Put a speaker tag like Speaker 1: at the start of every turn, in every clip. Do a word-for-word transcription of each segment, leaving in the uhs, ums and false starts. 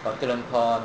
Speaker 1: ขอเจริญพร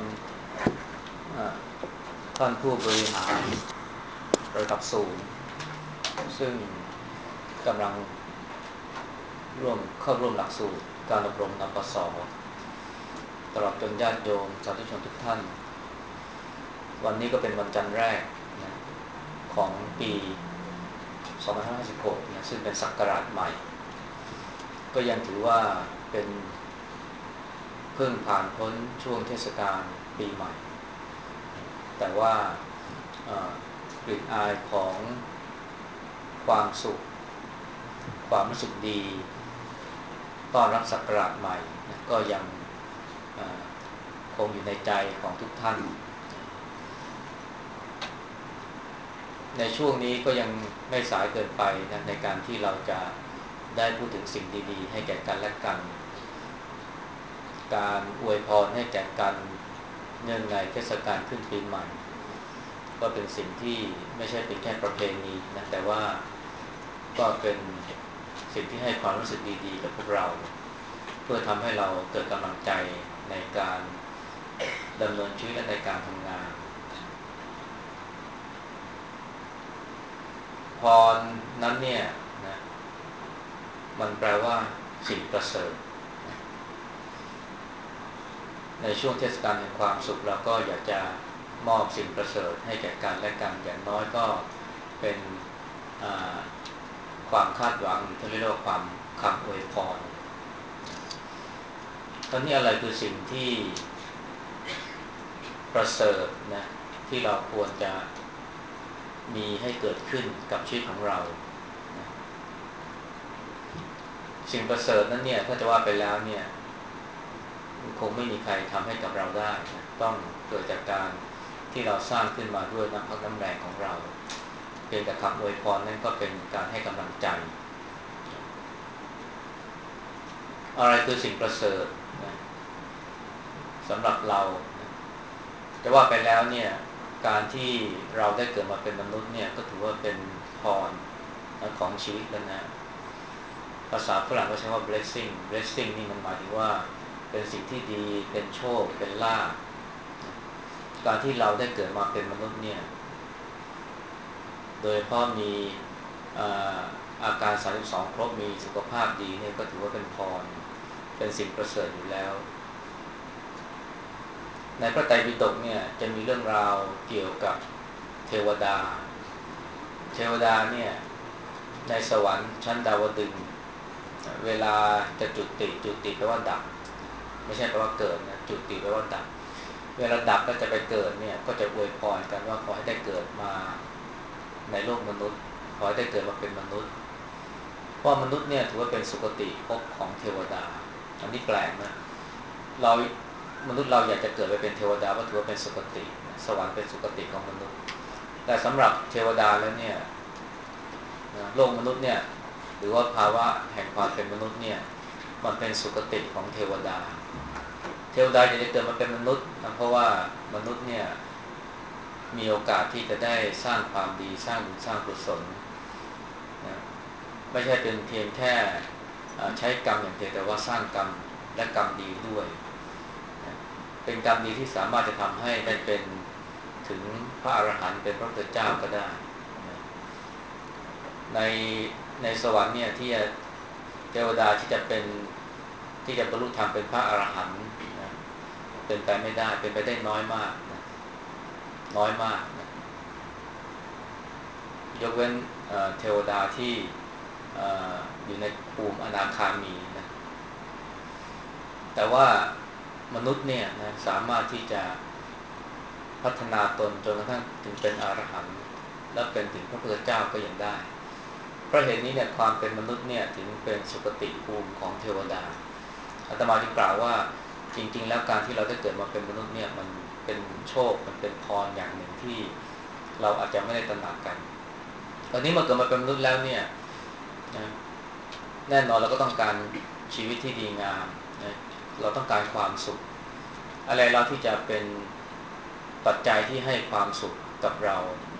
Speaker 1: ท่านผู้บริหารระดับสูงซึ่งกำลังร่วมเข้าร่วมหลักสูตรการอบรม นปส.ตลอดจนญาติโยมสาธุชนทุกท่านวันนี้ก็เป็นวันจันทร์แรกนะของปีสองพันห้าร้อยห้าสิบหกนะซึ่งเป็นศักราชใหม่ก็ยังถือว่าเป็นเพิ่งผ่านพ้นช่วงเทศกาลปีใหม่แต่ว่ากลิ่นอายของความสุขความรู้สึกดีต้อนรับศักราชใหม่ก็ยังคงอยู่ในใจของทุกท่านในช่วงนี้ก็ยังไม่สายเกินไปนะในการที่เราจะได้พูดถึงสิ่งดีๆให้แก่กันและกันการอวยพรให้แก่กันเนื่องในเทศกาลขึ้นปีใหม่ก็เป็นสิ่งที่ไม่ใช่เป็นแค่ประเพณีนะแต่ว่าก็เป็นสิ่งที่ให้ความรู้สึกดีๆกับพวกเราเพื่อทำให้เราเกิดกำลังใจในการดำเนินชีวิตและในการทำงานพรนั้นเนี่ยนะมันแปลว่าสิ่งประเสริฐในช่วงเทศกาลแห่งความสุขเราก็อยากจะมอบสิ่งประเสริฐให้แก่กันและกันอย่างน้อยก็เป็นความคาดหวังหรือที่เรียกว่าความคำอวยพรตอนนี้อะไรคือสิ่งที่ประเสริฐนะที่เราควรจะมีให้เกิดขึ้นกับชีวิตของเราสิ่งประเสริฐนั้นเนี่ยถ้าจะว่าไปแล้วเนี่ยคงไม่มีใครทำให้กับเราได้นะต้องเกิดจากการที่เราสร้างขึ้นมาด้วยน้ำพักน้ำแรงของเราเพียงแต่คำอวยพรนั่นก็เป็นการให้กำลังใจอะไรคือสิ่งประเสริฐนะสำหรับเราจะว่าไปแล้วเนี่ยการที่เราได้เกิดมาเป็นมนุษย์เนี่ยก็ถือว่าเป็นพรของชีวิตแล้วนะภาษาฝรั่งก็ใช้ว่า blessing blessing นี่มันหมายถึงว่าเป็นสิ่งที่ดีเป็นโชคเป็นลาภการที่เราได้เกิดมาเป็นมนุษย์เนี่ยโดยเพราะมีอาการสามสิบสองครบมีสุขภาพดีเนี่ยก็ถือว่าเป็นพรเป็นสิ่งประเสริฐอยู่แล้วในพระไตรปิฎกเนี่ยจะมีเรื่องราวเกี่ยวกับเทวดาเทวดาเนี่ยในสวรรค์ชั้นดาวดึงส์เวลาจะจุติจุติแปลว่าดับไม่ใช่แปลว่าเกิดนะจุติแปลว่าดับเวลาดับก็จะไปเกิดเนี่ยก็จะอวยพรกันว่าขอให้ได้เกิดมาในโลกมนุษย์ขอให้ได้เกิดมาเป็นมนุษย์เพราะมนุษย์เนี่ยถือว่าเป็นสุคติภพของเทวดาอันนี้แปลกนะเรามนุษย์เราอยากจะเกิดไปเป็นเทวดาเพราะถือว่าเป็นสุคติสวรรค์เป็นสุคติของมนุษย์แต่สำหรับเทวดาแล้วเนี่ยโลกมนุษย์เนี่ยหรือว่าภาวะแห่งความเป็นมนุษย์เนี่ยมันเป็นสุคติของเทวดาเทวดาจะได้เกิดมาเป็นมนุษย์นะเพราะว่ามนุษย์เนี่ยมีโอกาสที่จะได้สร้างความดีสร้างบุญสร้างกุศลนะไม่ใช่เป็นเพียงแค่ใช้กรรมอย่างเดียวแต่ว่าสร้างกรรมและกรรมดีด้วยนะเป็นกรรมดีที่สามารถจะทำให้ได้เป็นถึงพระอรหันต์เป็นพระพุทธเจ้าก็ได้นะในในสวรรค์เนี่ยที่จะเทวดาที่จะเป็นที่จะบรรลุธรรมเป็นพระอรหันต์นะเป็นไปไม่ได้เป็นไปได้น้อยมากนะน้อยมากนะยกเว้นเทวดาที่อยู่ในภูมิอนาคามีนะแต่ว่ามนุษย์เนี่ยนะสามารถที่จะพัฒนาตนจนกระทั่งถึงเป็นอรหันต์และเป็นถึงพระพุทธเจ้าก็ยังได้เพราะเหตุนี้เนี่ยความเป็นมนุษย์เนี่ยถึงเป็นสุคติภูมิของเทวดาอาตมาจึงกล่าวว่าจริงๆแล้วการที่เราได้เกิดมาเป็นมนุษย์เนี่ยมันเป็นโชคมันเป็นพรอย่างหนึ่งที่เราอาจจะไม่ได้ตระหนักกันตอนนี้มาเกิดมาเป็นมนุษย์แล้วเนี่ยนะแน่นอนเราก็ต้องการชีวิตที่ดีงามนะเราต้องการความสุขอะไรเราที่จะเป็นปัจจัยที่ให้ความสุขกับเรา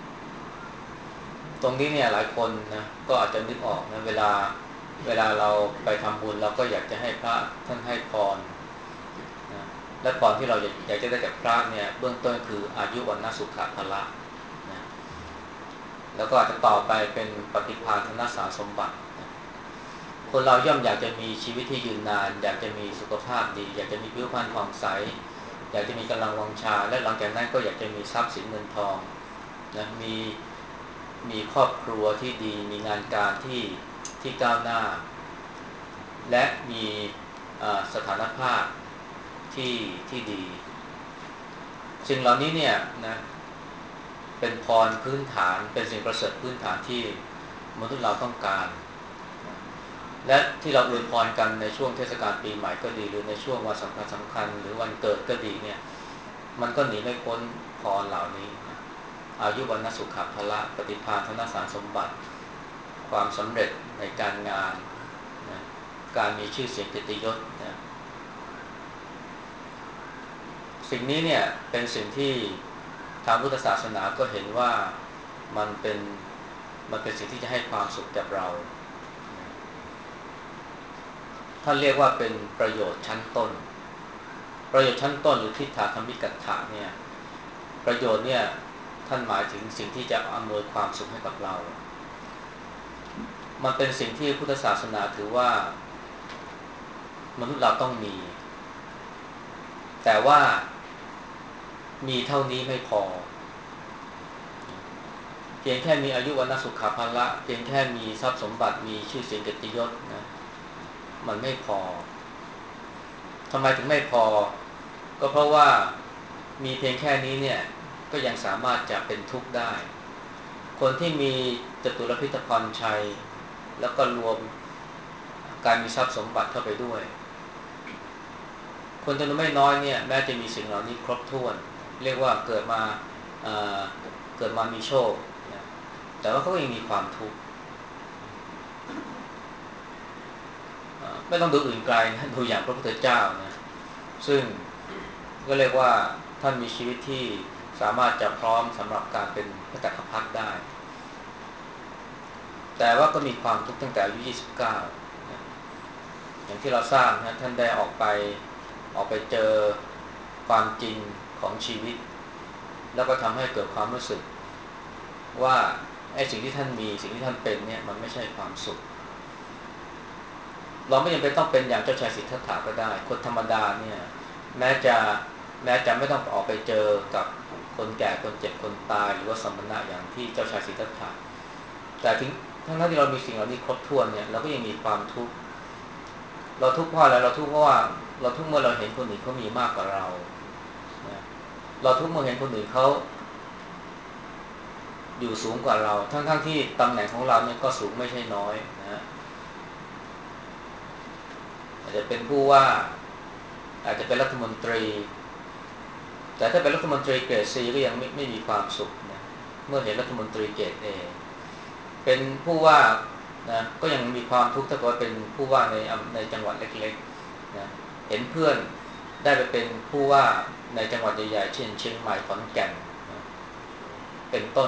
Speaker 1: ตรงนี้เนี่ยหลายคนนะก็อาจจะนึกออกนะเวลาเวลาเราไปทำบุญเราก็อยากจะให้พระท่านให้พรนะและพรที่เราอยากจะได้จากพระเนี่ยเบื้องต้นคืออายุวันนะสุขะพละนะแล้วก็อาจจะต่อไปเป็นปฏิภาณธนสารสมบัตินะคนเราย่อมอยากจะมีชีวิตที่ยืนนานอยากจะมีสุขภาพดีอยากจะมีผิวพรรณผ่องใสอยากจะมีกำลังวังชาและหลังจากนั้นก็อยากจะมีทรัพย์สินเงินทองนะมีมีครอบครัวที่ดีมีงานการที่ที่ก้าวหน้าและมีสถานภาพที่ที่ดีสิ่งเหล่านี้เนี่ยนะเป็นพรพื้นฐานเป็นสิ่งประเสริฐพื้นฐานที่มนุษย์เราต้องการและที่เราอวยพรกันในช่วงเทศกาลปีใหม่ก็ดีหรือในช่วงวันสำคัญสำคัญหรือวันเกิดก็ดีเนี่ยมันก็หนีไม่พ้นพรเหล่านี้นะอายุวันนสุขภละปฏิภาณธนสารสมบัติความสำเร็จในการงานนะการมีชื่อเสียงเกียรติยศนะสิ่งนี้เนี่ยเป็นสิ่งที่ทางพุทธศาสนาก็เห็นว่ามันเป็นมันเป็นสิ่งที่จะให้ความสุขกับเราท่านเรียกว่าเป็นประโยชน์ชั้นต้นประโยชน์ชั้นต้นหรือทิฏฐาคมิกัตถะเนี่ยประโยชน์เนี่ยท่านหมายถึงสิ่งที่จะอำนวยความสุขให้กับเรามันเป็นสิ่งที่พุทธศาสนาถือว่ามนุษย์เราต้องมีแต่ว่ามีเท่านี้ไม่พอเพียงแค่มีอายุวันสุขภาละเพียงแค่มีทรัพย์สมบัติมีชื่อเสียงเกียรติยศนะมันไม่พอทำไมถึงไม่พอก็เพราะว่ามีเพียงแค่นี้เนี่ยก็ยังสามารถจะเป็นทุกข์ได้คนที่มีจตุรพิธพรชัยแล้วก็รวมการมีทรัพย์สมบัติเข้าไปด้วยคนจำนวนไม่น้อยเนี่ยแม้จะมีสิ่งเหล่านี้ครบถ้วนเรียกว่าเกิดมาเอ่อเกิดมามีโชคนะแต่ว่าเขาก็ยังมีความทุกข์ไม่ต้องดูอื่นไกลนะดูอย่างพระพุทธเจ้านะซึ่งก็เรียกว่าท่านมีชีวิตที่สามารถจะพร้อมสำหรับการเป็นพระจักรพรรดิได้แต่ว่าก็มีความทุกข์ตั้งแต่อายุยี่สิบเก้านะอย่างที่เราทราบนะท่านได้ออกไปออกไปเจอความจริงของชีวิตแล้วก็ทำให้เกิดความรู้สึกว่าไอ้สิ่งที่ท่านมีสิ่งที่ท่านเป็นเนี่ยมันไม่ใช่ความสุขเราไม่จำเป็นต้องเป็นอย่างเจ้าชายสิทธัตถะก็ได้คนธรรมดาเนี่ยแม้จะแม้จะไม่ต้องออกไปเจอกับคนแก่คนเจ็บคนตายหรือว่าสมณะอย่างที่เจ้าชายสิทธัตถะแต่ถึงทั้งที่เรามีสิ่งเหล่านี้ครบถ้วนเนี่ยเราก็ยังมีความทุกข์เราทุกข์เพราะอะไรเราทุกข์เพราะว่าเราทุกข์เมื่อเราเห็นคนอื่นเขามีมากกว่าเราเราทุกข์เมื่อเห็นคนอื่นเขาอยู่สูงกว่าเราทั้งๆที่ตำแหน่งของเราเนี่ยก็สูงไม่ใช่น้อยนะอาจจะเป็นผู้ว่าอาจจะเป็นรัฐมนตรีแต่ถ้าเป็นรัฐมนตรีเกรด ซี ก็ยังไม่ไม่มีความสุขนะเมื่อเห็นรัฐมนตรีเกรด เอ เป็นผู้ว่านะก็ยังมีความทุกข์ถ้าเกิดว่าเป็นผู้ว่าในในจังหวัดเล็กๆนะเห็นเพื่อนได้ไปเป็นผู้ว่าในจังหวัดใหญ่ๆเช่นเชียงใหม่ขอนแก่นนะเป็นต้น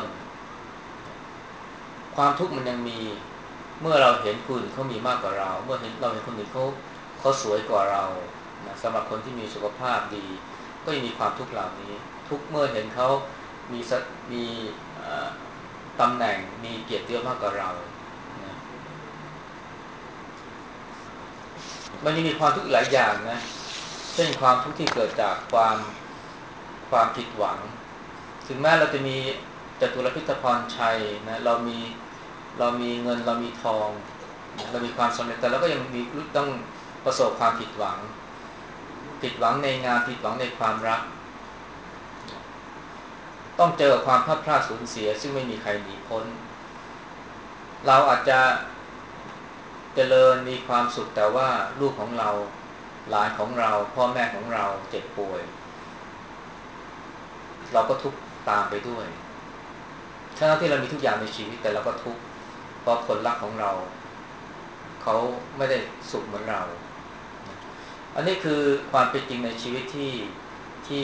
Speaker 1: ความทุกข์มันยังมีเมื่อเราเห็นคนอื่นเขามีมากกว่าเราเมื่อเห็นเราเห็นคนอื่นเขาเขาสวยกว่าเรานะสำหรับคนที่มีสุขภาพดีก็ยังมีความทุกข์เหล่านี้ทุกเมื่อเห็นเขามีมีตำแหน่งมีเกียรติยศมากกว่าเรานะมันยังมีความทุกข์หลายอย่างนะเช่นความทุกข์ที่เกิดจากความความผิดหวังถึงแม้เราจะมีจตุรพิธพรชัยนะเรามีเรามีเงินเรามีทองเรามีความสำเร็จแต่เราก็ยังมีต้องประสบความผิดหวังผิดหวังในงานผิดหวังในความรักต้องเจอความพลาดพลาดสูญเสียซึ่งไม่มีใครหนีพ้นเราอาจจะเจริญมีความสุขแต่ว่าลูกของเราหลานของเราพ่อแม่ของเราเจ็บป่วยเราก็ทุกข์ตามไปด้วยทั้งที่เรามีทุกอย่างในชีวิตแต่เราก็ทุกข์เพราะคนรักของเราเขาไม่ได้สุขเหมือนเราอันนี้คือความเป็นจริงในชีวิตที่ที่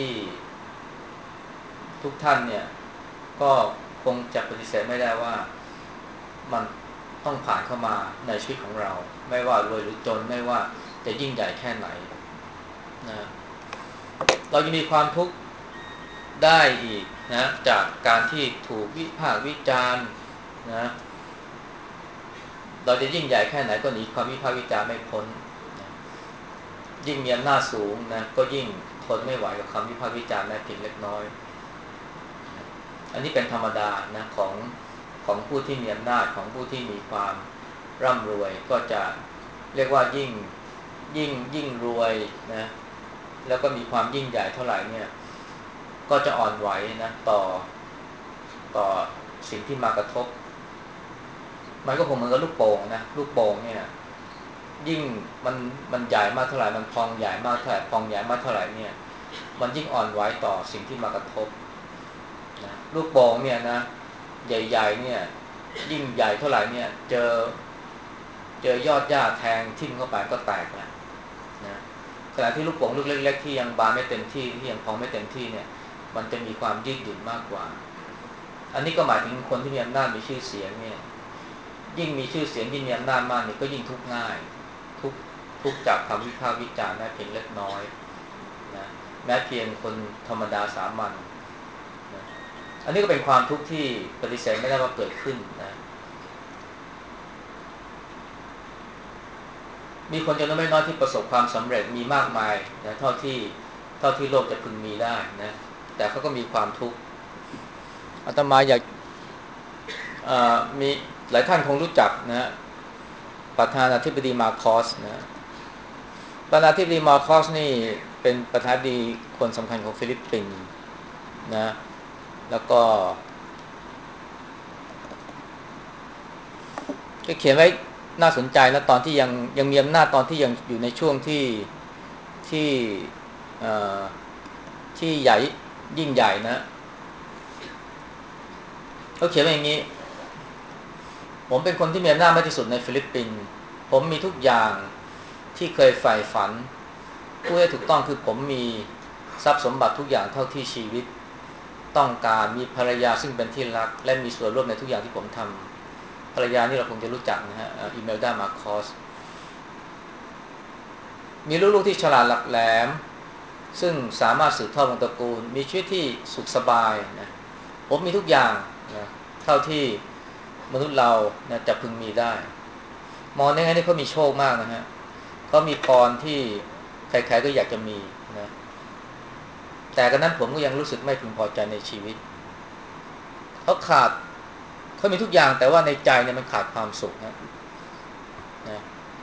Speaker 1: ทุกท่านเนี่ยก็คงจะปฏิเสธไม่ได้ว่ามันต้องผ่านเข้ามาในชีวิตของเราไม่ว่ารวยหรือจนไม่ว่าจะยิ่งใหญ่แค่ไหนนะเราจะมีความทุกข์ได้อีกนะจากการที่ถูกวิพากษ์วิจารณ์นะเราจะยิ่งใหญ่แค่ไหนก็หนีความวิพากษ์วิจารณ์ไม่พ้นนะยิ่งมีอำนาจสูงนะก็ยิ่งทนไม่ไหวกับคำวิพากษ์วิจารณ์แม้เพียงเล็กน้อยนะอันนี้เป็นธรรมดานะของของผู้ที่มีอำนาจของผู้ที่มีความร่ำรวยก็จะเรียกว่ายิ่งยิ่งยิ่งรวยนะแล้วก็มีความยิ่งใหญ่เท่าไหร่เนี่ยก็จะอ่อนไหวนะต่อต่อสิ่งที่มากระทบมันก็คงเหมือนกับลูกโป่งนะลูกโป่งเนี่ยยิ่งมันมันใหญ่มากเท่าไหร่มันพองใหญ่มากเท่าไหร่พองใหญ่มากเท่าไหร่เนี่ยมันยิ่งอ่อนไหวต่อสิ่งที่มากระทบนะลูกโป่งเนี่ยนะใหญ่ๆเนี่ยยิ่งใหญ่เท่าไหร่เนี่ยเจอเจอยอดหญ้าแทงทิ่มเข้าไปก็แตกแล้วนะขณะที่ลูกโป่งลูกเล็กๆที่ยังบานไม่เต็มที่ที่ยังพองไม่เต็มที่เนี่ยมันจะมีความยืดหยุ่นมากกว่าอันนี้ก็หมายถึงคนที่มีอำนาจมีชื่อเสียงเนี่ยยิ่งมีชื่อเสียงยิ่งมีอำนาจมากเนี่ยก็ยิ่งทุกข์ง่ายทุกทุกจากคำวิพากษ์วิจารณ์แม้เพียงเล็กน้อยนะแม้เพียงคนธรรมดาสามัญนะอันนี้ก็เป็นความทุกข์ที่ปฏิเสธไม่ได้ว่าเกิดขึ้นนะมีคนจำนวนไม่น้อยที่ประสบความสำเร็จมีมากมายนะเท่าที่เท่าที่โลกจะพึงมีได้นะแต่เขาก็มีความทุกข์อาตมาอยากมีหลายท่านคงรู้จักนะประธานาธิบดีมาร์คอสนะประธานาธิบดีมาร์คอสนี่เป็นประธานาธิบดีคนสำคัญของฟิลิปปินส์นะแล้วก็ก็เขียนไว้น่าสนใจนะตอนที่ยังยังมีอำนาจตอนที่ยังอยู่ในช่วงที่ที่ที่ใหญ่ยิ่งใหญ่นะเขาเขียนไว้อย่างนี้ผมเป็นคนที่มีอำนาจมากที่สุดในฟิลิปปินส์ผมมีทุกอย่างที่เคยใฝ่ฝันพูดให้ถูกต้องคือผมมีทรัพย์สมบัติทุกอย่างเท่าที่ชีวิตต้องการมีภรรยาซึ่งเป็นที่รักและมีส่วนร่วมในทุกอย่างที่ผมทำภรรยานี่เราคงจะรู้จักนะฮะอิเมลดามาร์คอสมีลูกๆที่ฉลาดหลักแหลมซึ่งสามารถสืบทอดวงตระกูลมีชีวิตที่สุขสบายนะผมมีทุกอย่างนะเท่าที่มนุษย์เรานะจะพึงมีได้มองในแง่นี้เขามีโชคมากนะฮะเขามีพรที่ใครๆก็อยากจะมีนะแต่กระนั้นผมก็ยังรู้สึกไม่พึงพอใจในชีวิตเขาขาดเขามีทุกอย่างแต่ว่าในใจเนี่ยมันขาดความสุขนะนะ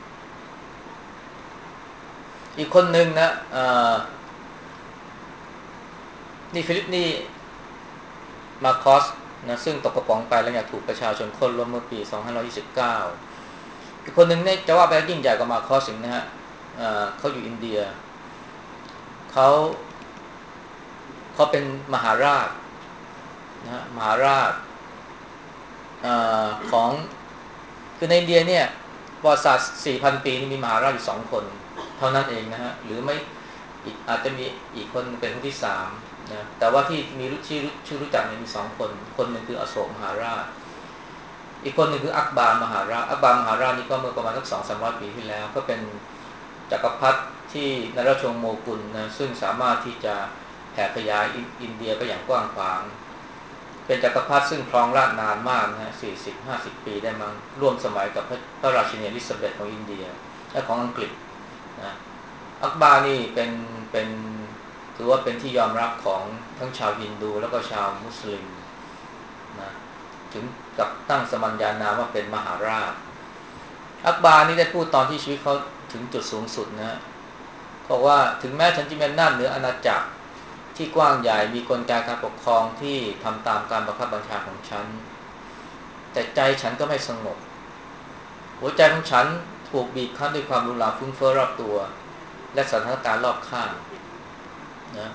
Speaker 1: อีกคนหนึ่งนะนี่ฟิลิปนี่มาคอสนะซึ่งตกกระป๋องไปแล้วเนี่ยถูกประชาชนคนล้มเมื่อปีสองพันห้าร้อยยี่สิบเก้าอีกคนหนึ่งเนี่ยจะว่าไปยิ่งใหญ่กว่ามาคอสอีกนะฮะเขาอยู่อินเดียเขาเขาเป็นมหาราชนะมหาราชของคือในอินเดียเนี่ยประวัติศาสตร์ สี่พัน ปีนี่มีมหาราชอยู่สองคนเท่านั้นเองนะฮะหรือไม่อีกอาจจะมีอีกคนเป็นคนที่สามนะแต่ว่าที่มีชื่อชื่อรู้จักเนี่ยมีสองคนคนหนึ่งคืออโศกมหาราชอีกคนหนึ่งคืออักบารมหาราชอักบารมหาราชนี่ก็เมื่อประมาณสักสองสามร้อยปีที่แล้วก็เป็นจักรพรรดิที่นราชวงศ์โมกุลนะซึ่งสามารถที่จะแผ่ขยายอินเดียไปอย่างกว้างขวางเป็นจักรพรรดิซึ่งครองราชย์นานมากนะสี่สิบห้าสิบปีได้มั้งร่วมสมัยกับพระราชินีอลิซาเบธของอินเดียและของอังกฤษนะอักบารนี่เป็นเป็นถือว่าเป็นที่ยอมรับของทั้งชาวฮินดูแล้วก็ชาวมุสลิมนะถึงกับตั้งสมัญญานามว่าเป็นมหาราชอักบารนี่ได้พูดตอนที่ชีวิตเขาถึงจุดสูงสุดนะบอกว่าถึงแม้ฉันจะมีอำนาจเหนืออาณาจักรที่กว้างใหญ่มีกลไกการปกครองที่ทำตามการบังคับบัญชาของฉันแต่ใจฉันก็ไม่สงบหัวใจของฉันถูกบีบคั้นด้วยความรุนแรงฟุ้งเฟ้อรอบตัวและสถานการณ์รอบข้างนะ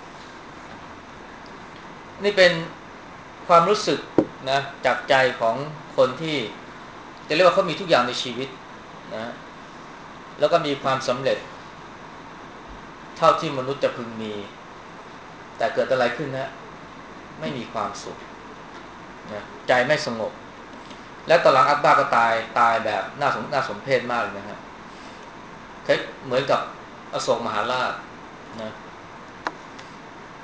Speaker 1: นี่เป็นความรู้สึกนะจากใจของคนที่จะเรียกว่าเขามีทุกอย่างในชีวิตนะแล้วก็มีความสำเร็จเท่าที่มนุษย์จะพึงมีแต่เกิดอะไรขึ้นนะไม่มีความสุขนะใจไม่สงบและตอนหลังอักบาก็ตายตายแบบน่าสมน่าสมเพชมากเลยนะฮะเหมือนกับอโศกมหาราชนะ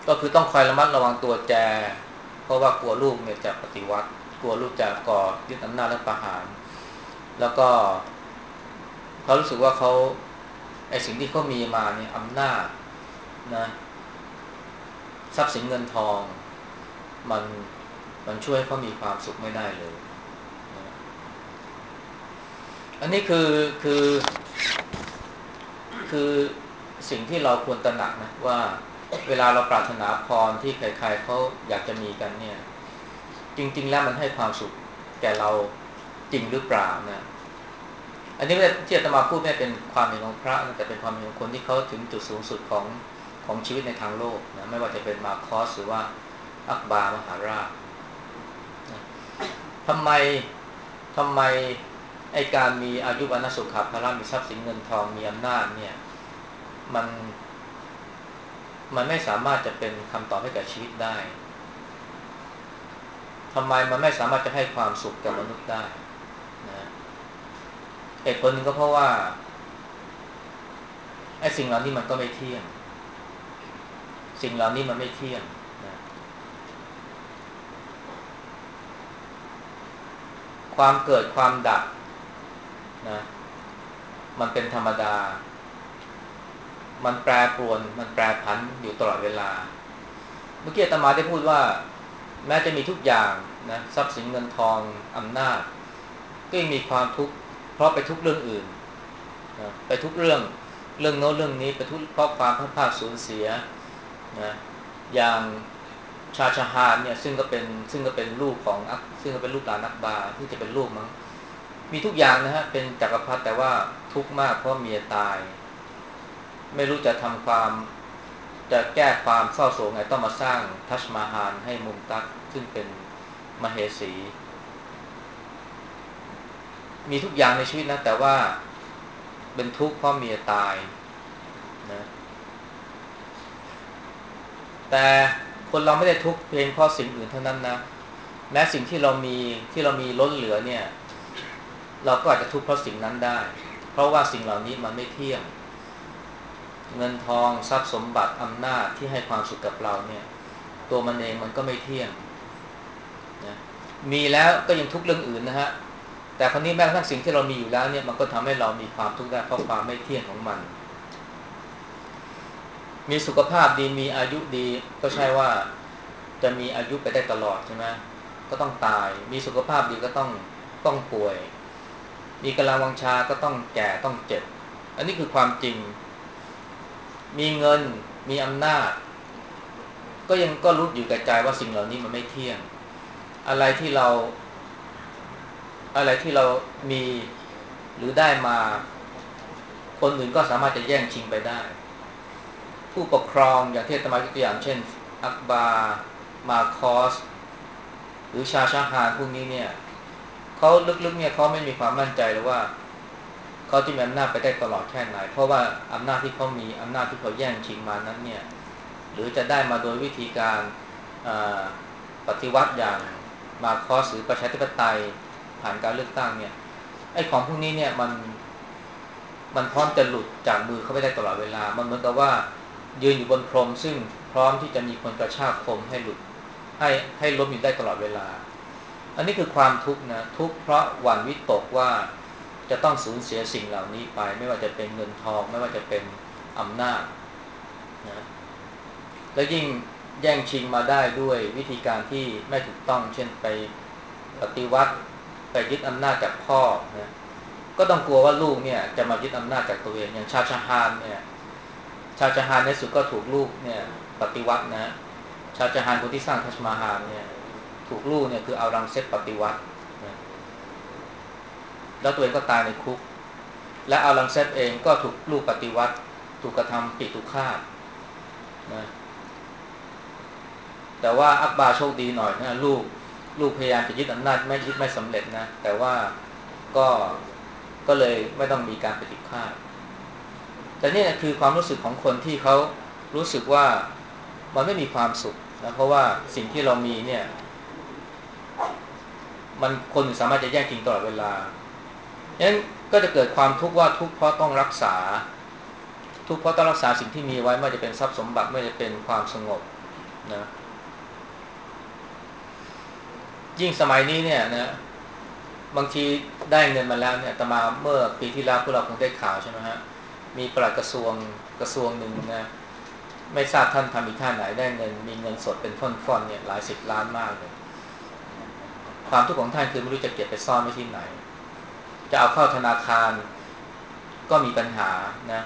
Speaker 1: ก็คือต้องคอยระมัดระวังตัวแจเพราะว่ากลัวลูกเนี่ยจะปฏิวัติกลัวลูกจะก่อยึดอำนาจและประหารแล้วก็เขารู้สึกว่าเขาไอ้สิ่งที่เขามีมาเนี่ยอำนาจนะทรัพย์สินเงินทองมันมันช่วยให้เขามีความสุขไม่ได้เลยนะอันนี้คือคือคือสิ่งที่เราควรตระหนักนะว่าเวลาเราปรารถนาพรที่ใครๆเขาอยากจะมีกันเนี่ยจริงๆแล้วมันให้ความสุขแก่เราจริงหรือเปล่านะอันนี้ไม่ได้ที่อาตมาพูดไม่เป็นความเห็นของพระนะแต่เป็นความเห็นของคนที่เขาถึงจุดสูงสุดของของชีวิตในทางโลกนะไม่ว่าจะเป็นมาร์คอสหรือว่าอักบาร์มหาราชนะทำไมทำไมไอการมีอายุวันะสุขภาระมีทรัพย์สินเงินทองมีอำนาจเนี่ยมันมันไม่สามารถจะเป็นคำตอบให้กับชีวิตได้ทำไมมันไม่สามารถจะให้ความสุขกับมนุษย์ได้นะเหตุผลหนึ่งก็เพราะว่าไอ้สิ่งเหล่านี้มันก็ไม่เที่ยงสิ่งเหล่านี้มันไม่เที่ยงนะความเกิดความดับนะมันเป็นธรรมดามันแปรปรวนมันแปรผันอยู่ตลอดเวลาเมื่อกี้อาตมาได้พูดว่าแม้จะมีทุกอย่างนะทรัพย์สินเงินทองอำนาจก็ยังมีความทุกข์เพราะไปทุกเรื่องอื่นนะไปทุกเรื่องเรื่องโน้นเรื่องนี้ไปทุกเพราะความพลาดพลาดสูญเสียนะอย่างชาชาฮานเนี่ยซึ่งก็เป็นซึ่งก็เป็นลูกของซึ่งก็เป็นลูกหลานนักบาที่จะเป็นลูกมั้งมีทุกอย่างนะฮะเป็นจักรพรรดิแต่ว่าทุกข์มากเพราะเมียตายไม่รู้จะทำความจะแก้ความเศร้าโศกไงต้องมาสร้างทัชมาฮาลให้มุมตักซึ่งเป็นมเหสีมีทุกอย่างในชีวิตนะแต่ว่าเป็นทุกข์เพราะเมียตายนะแต่คนเราไม่ได้ทุกข์เพียงเพราะสิ่งอื่นเท่านั้นนะแม้สิ่งที่เรามีที่เรามีล้นเหลือเนี่ยเราก็อาจจะทุกข์เพราะสิ่งนั้นได้เพราะว่าสิ่งเหล่านี้มันไม่เที่ยงเงินทองทรัพย์สมบัติอำนาจที่ให้ความสุขกับเราเนี่ยตัวมันเองมันก็ไม่เที่ยงนะมีแล้วก็ยังทุกข์เรื่องอื่นนะฮะแต่คราวนี้แม้กระทั่งสิ่งที่เรามีอยู่แล้วเนี่ยมันก็ทำให้เรามีความทุกข์ได้เพราะความไม่เที่ยงของมันมีสุขภาพดีมีอายุดีก็ใช่ว่าจะมีอายุไปได้ตลอดใช่ไหมก็ต้องตายมีสุขภาพดีก็ต้องต้องป่วยมีกำลังวังชาก็ต้องแก่ต้องเจ็บอันนี้คือความจริงมีเงินมีอำนาจก็ยังก็รู้อยู่แก่ใจว่าสิ่งเหล่านี้มันไม่เที่ยงอะไรที่เราอะไรที่เรามีหรือได้มาคนอื่นก็สามารถจะแย่งชิงไปได้ผู้ปกครองอย่างที่อาตมายกตัวอย่างเช่นอักบามาคอสหรือชาชาฮานพวกนี้เนี่ยเขาลึกๆเนี่ยเขาไม่มีความมั่นใจเลยว่าเขาจะมีอำนาจไปได้ตลอดแค่ไหนเพราะว่าอำนาจที่เขามีอำนาจที่เขาแย่งชิงมานั้นเนี่ยหรือจะได้มาโดยวิธีการปฏิวัติอย่างมาคอสหรือประชาธิปไตยผ่านการเลือกตั้งเนี่ยไอ้ของพวกนี้เนี่ยมันมันพร้อมจะหลุดจากมือเขาไปได้ตลอดเวลามันเหมือนกับว่ายืนอยู่บนพรมซึ่งพร้อมที่จะมีคนกระชากพรมให้หลุดให้ให้ล้มอยู่ได้ตลอดเวลาอันนี้คือความทุกข์นะทุกข์เพราะหวั่นวิตกว่าจะต้องสูญเสียสิ่งเหล่านี้ไปไม่ว่าจะเป็นเงินทองไม่ว่าจะเป็นอำนาจนะแล้วยิ่งแย่งชิงมาได้ด้วยวิธีการที่ไม่ถูกต้องเช่นไปปฏิวัติไปยึดอำนาจจากพ่อนะก็ต้องกลัวว่าลูกเนี่ยจะมายึดอำนาจจากตัวเองอย่างชาชาฮานเนี่ยชาชาฮานในสุดก็ถูกลูกเนี่ยปฏิวัตินะชาชาฮานคนที่สร้างทัชมาฮาลเนี่ยถูกลูกเนี่ยคือเอารังเซตปฏิวัตินะแล้วตัวเองก็ตายในคุกและเอารังเซตเองก็ถูกลูกปฏิวัติถูกกระทำปิตุฆาตนะแต่ว่าอักบาโชคดีหน่อยนะลูกลูกพยายามจะยึดอำนาจไม่ยึดไม่สำเร็จนะแต่ว่าก็ก็เลยไม่ต้องมีการปฏิฆาตแต่นี่คือความรู้สึกของคนที่เขารู้สึกว่ามันไม่มีความสุขนะเพราะว่าสิ่งที่เรามีเนี่ยมันคนสามารถจะแย่งชิงตลอดเวลาฉะนั้นก็จะเกิดความทุกข์ว่าทุกข์เพราะต้องรักษาทุกข์เพราะต้องรักษาสิ่งที่มีไว้ไม่ว่าจะเป็นทรัพย์สมบัติไม่ว่าจะเป็นความสงบนะยิ่งสมัยนี้เนี่ยนะบางทีได้เงินมาแล้วเนี่ยแต่มาเมื่อปีที่แล้วพวกเราคงได้ข่าวใช่ไหมฮะมีปลัดกระทรวงกระทรวงหนึ่งนะไม่ทราบท่านทำอีกท่าไหนได้เงินมีเงินสดเป็นฟ่อนๆเนี่ยหลายสิบล้านมากเลยความทุกข์ของท่านคือไม่รู้จะเก็บไปซ่อนไว้ที่ไหนจะเอาเข้าธนาคารก็มีปัญหานะ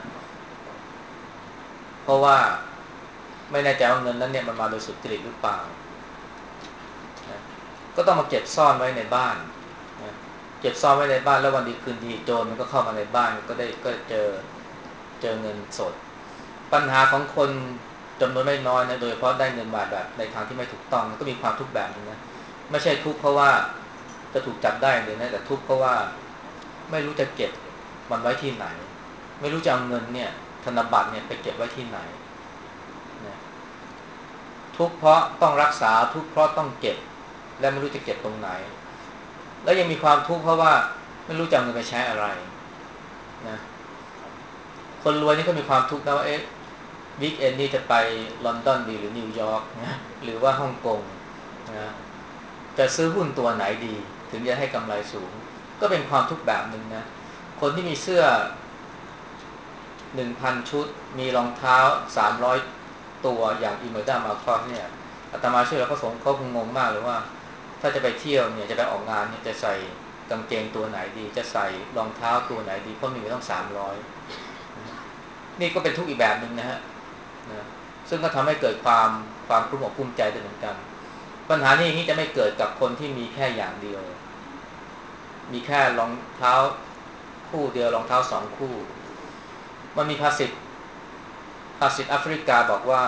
Speaker 1: เพราะว่าไม่แน่ใจว่าเงินนั้นเนี่ยมันมาโดยสุจริตหรือเปล่านะก็ต้องมาเก็บซ่อนไว้ในบ้านนะเก็บซ่อนไว้ในบ้านแล้ววันดีคืนดีโจรมันก็เข้ามาในบ้านก็ได้ก็เจอเจอเงินสดปัญหาของคนจำนวนไม่น้อยนะโดยเฉพาะได้เงินมาแบบในทางที่ไม่ถูกต้องก็มีความทุกข์แบบนึงนะไม่ใช่ทุกข์เพราะว่าจะถูกจับได้เลยนะแต่ทุกข์เพราะว่าไม่รู้จะเก็บมันไว้ที่ไหนไม่รู้จะเอาเงินเนี่ยธนบัตรเนี่ยไปเก็บไว้ที่ไหนนะทุกข์เพราะต้องรักษาทุกข์เพราะต้องเก็บและไม่รู้จะเก็บตรงไหนแล้วยังมีความทุกข์เพราะว่าไม่รู้จะเอาเงินไปใช้อะไรนะคนรวยนี่ก็มีความทุกข์นะว่าเอ๊ะวีคเอนด์นี่จะไปลอนดอนดีหรือนิวยอร์กนะหรือว่าฮ่องกงนะจะซื้อหุ้นตัวไหนดีถึงจะให้กำไรสูงก็เป็นความทุกข์แบบนึงนะคนที่มีเสื้อ หนึ่งพัน ชุดมีรองเท้าสามร้อยตัวอย่างอิเมอร์ดามาคอสเนี่ยอาตมาเชื่อแล้วเขาสงเขาคงงงมากเลยว่าถ้าจะไปเที่ยวเนี่ยจะไปออกงานเนี่ยจะใส่กางเกงตัวไหนดีจะใส่รองเท้าตัวไหนดีเพราะมีต้องสามร้อยนี่ก็เป็นทุกข์อีกแบบนึงนะฮะนะซึ่งก็ทำให้เกิดความความกลุ้มอกกลุ้มใจด้วยเหมือนกันปัญหานี้อย่างนี้จะไม่เกิดกับคนที่มีแค่อย่างเดียวมีแค่รองเท้าคู่เดียวรองเท้าสองคู่มันมีภาษิตภาษิตแอฟริกาบอกว่า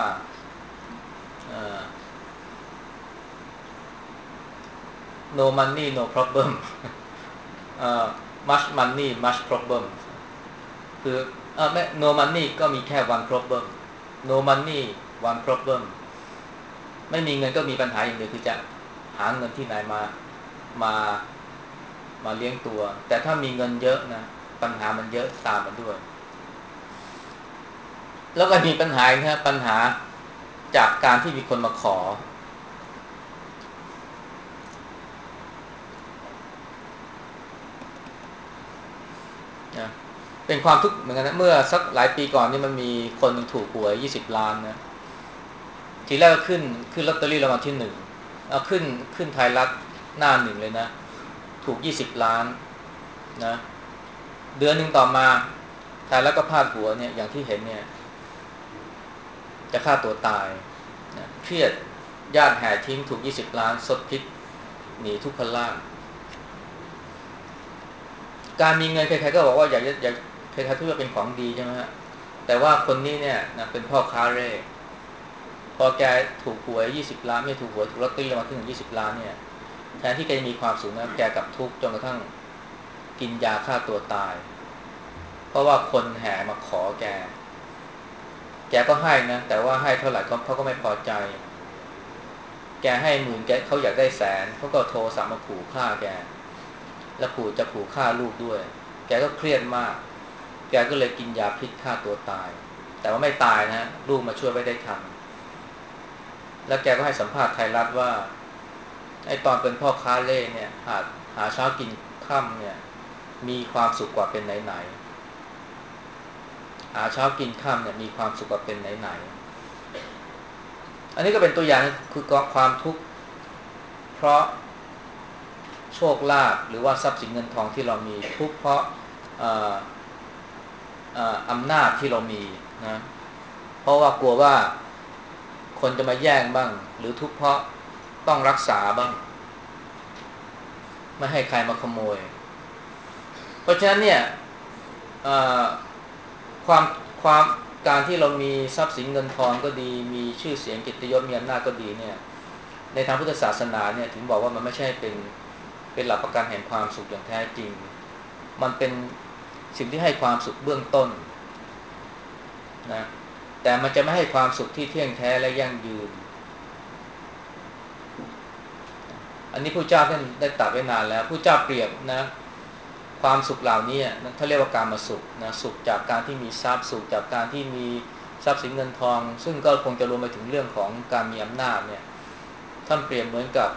Speaker 1: no money no problem much money much problem คือเออไม่ no money ก็มีแค่ one problem no money one problem ไม่มีเงินก็มีปัญหาอย่างเดียวคือจะหาเงินที่ไหนมามามาเลี้ยงตัวแต่ถ้ามีเงินเยอะนะปัญหามันเยอะตามมาด้วยแล้วก็มีปัญหานะปัญหาจากการที่มีคนมาขอนะเป็นความทุกข์เหมือนกันนะเมื่อสักหลายปีก่อนนี่มันมีคนนึงถูกหวยยี่สิบล้านนะทีแรกก็ขึ้นขึ้นลอตเตอรี่รางวัลที่หนึ่งเอาขึ้นขึ้นไทยรัฐหน้าหนึ่งเลยนะถูกยี่สิบล้านนะเดือนหนึ่งต่อมาไทยรัฐก็พาดหัวเนี่ยอย่างที่เห็นเนี่ยจะฆ่าตัวตายนะเครียดญาติแห่ทิ้งถูกยี่สิบล้านสดพิษหนีทุกขลาภการมีเงินใครๆก็บอกว่าอยากอยากใครๆทุกอย่างเป็นของดีใช่ไหมฮะแต่ว่าคนนี้เนี่ยนะเป็นพ่อค้าเร่พอแกถูกหวยยี่สิบล้านไม่ถูกหวยถูกลอตเตอรี่รางวัลที่หนึ่งยี่สิบล้านเนี่ยแทนที่แกจะมีความสุขนะแกกลับทุกข์จนกระทั่งกินยาฆ่าตัวตายเพราะว่าคนแห่มาขอแกแกก็ให้นะแต่ว่าให้เท่าไหร่เขาก็ไม่พอใจแกให้หมื่นแกเขาอยากได้แสนเขาก็โทรสั่งมาขู่ฆ่าแกแล้วขู่จะขู่ฆ่าลูกด้วยแกก็เครียดมากแกก็เลยกินยาพิษฆ่าตัวตายแต่ว่าไม่ตายนะลูกมาช่วยไว้ได้ทันแล้วแกก็ให้สัมภาษณ์ไทยรัฐว่าไอ้ตอนเป็นพ่อค้าเล่เนี่ยหาหาเช้ากินค่ำเนี่ยมีความสุขกว่าเป็นไหนๆหาเช้ากินค่ำเนี่ยมีความสุขกว่าเป็นไหนๆอันนี้ก็เป็นตัวอย่างคือความทุกข์เพราะโชคลาภหรือว่าทรัพย์สินเงินทองที่เรามีทุกข์เพราะอำนาจที่เรามีนะเพราะว่ากลัวว่าคนจะมาแย่งบ้างหรือทุกข์เพราะต้องรักษาบ้างไม่ให้ใครมาขโมยเพราะฉะนั้นเนี่ยความความการที่เรามีทรัพย์สินเงินทองก็ดีมีชื่อเสียงเกียรติยศมีอำนาจก็ดีเนี่ยในทางพุทธศาสนาเนี่ยถึงบอกว่ามันไม่ใช่เป็นเป็นหลักประกันแห่งความสุขอย่างแท้จริงมันเป็นสิ่งที่ให้ความสุขเบื้องต้นนะแต่มันจะไม่ให้ความสุขที่เที่ยงแท้และยั่งยืนอันนี้พระเจ้าท่านได้ตรัสไว้นานแล้วพระเจ้าเปรียบนะความสุขเหล่านี้นะถ้าเรียกว่าการมาสุขนะสุขจากการที่มีทรัพย์สุขจากการที่มีทรัพย์สินเงินทองซึ่งก็คงจะรวมไปถึงเรื่องของการมีอำนาจเนี่ยท่านเปรียบเหมือนกับ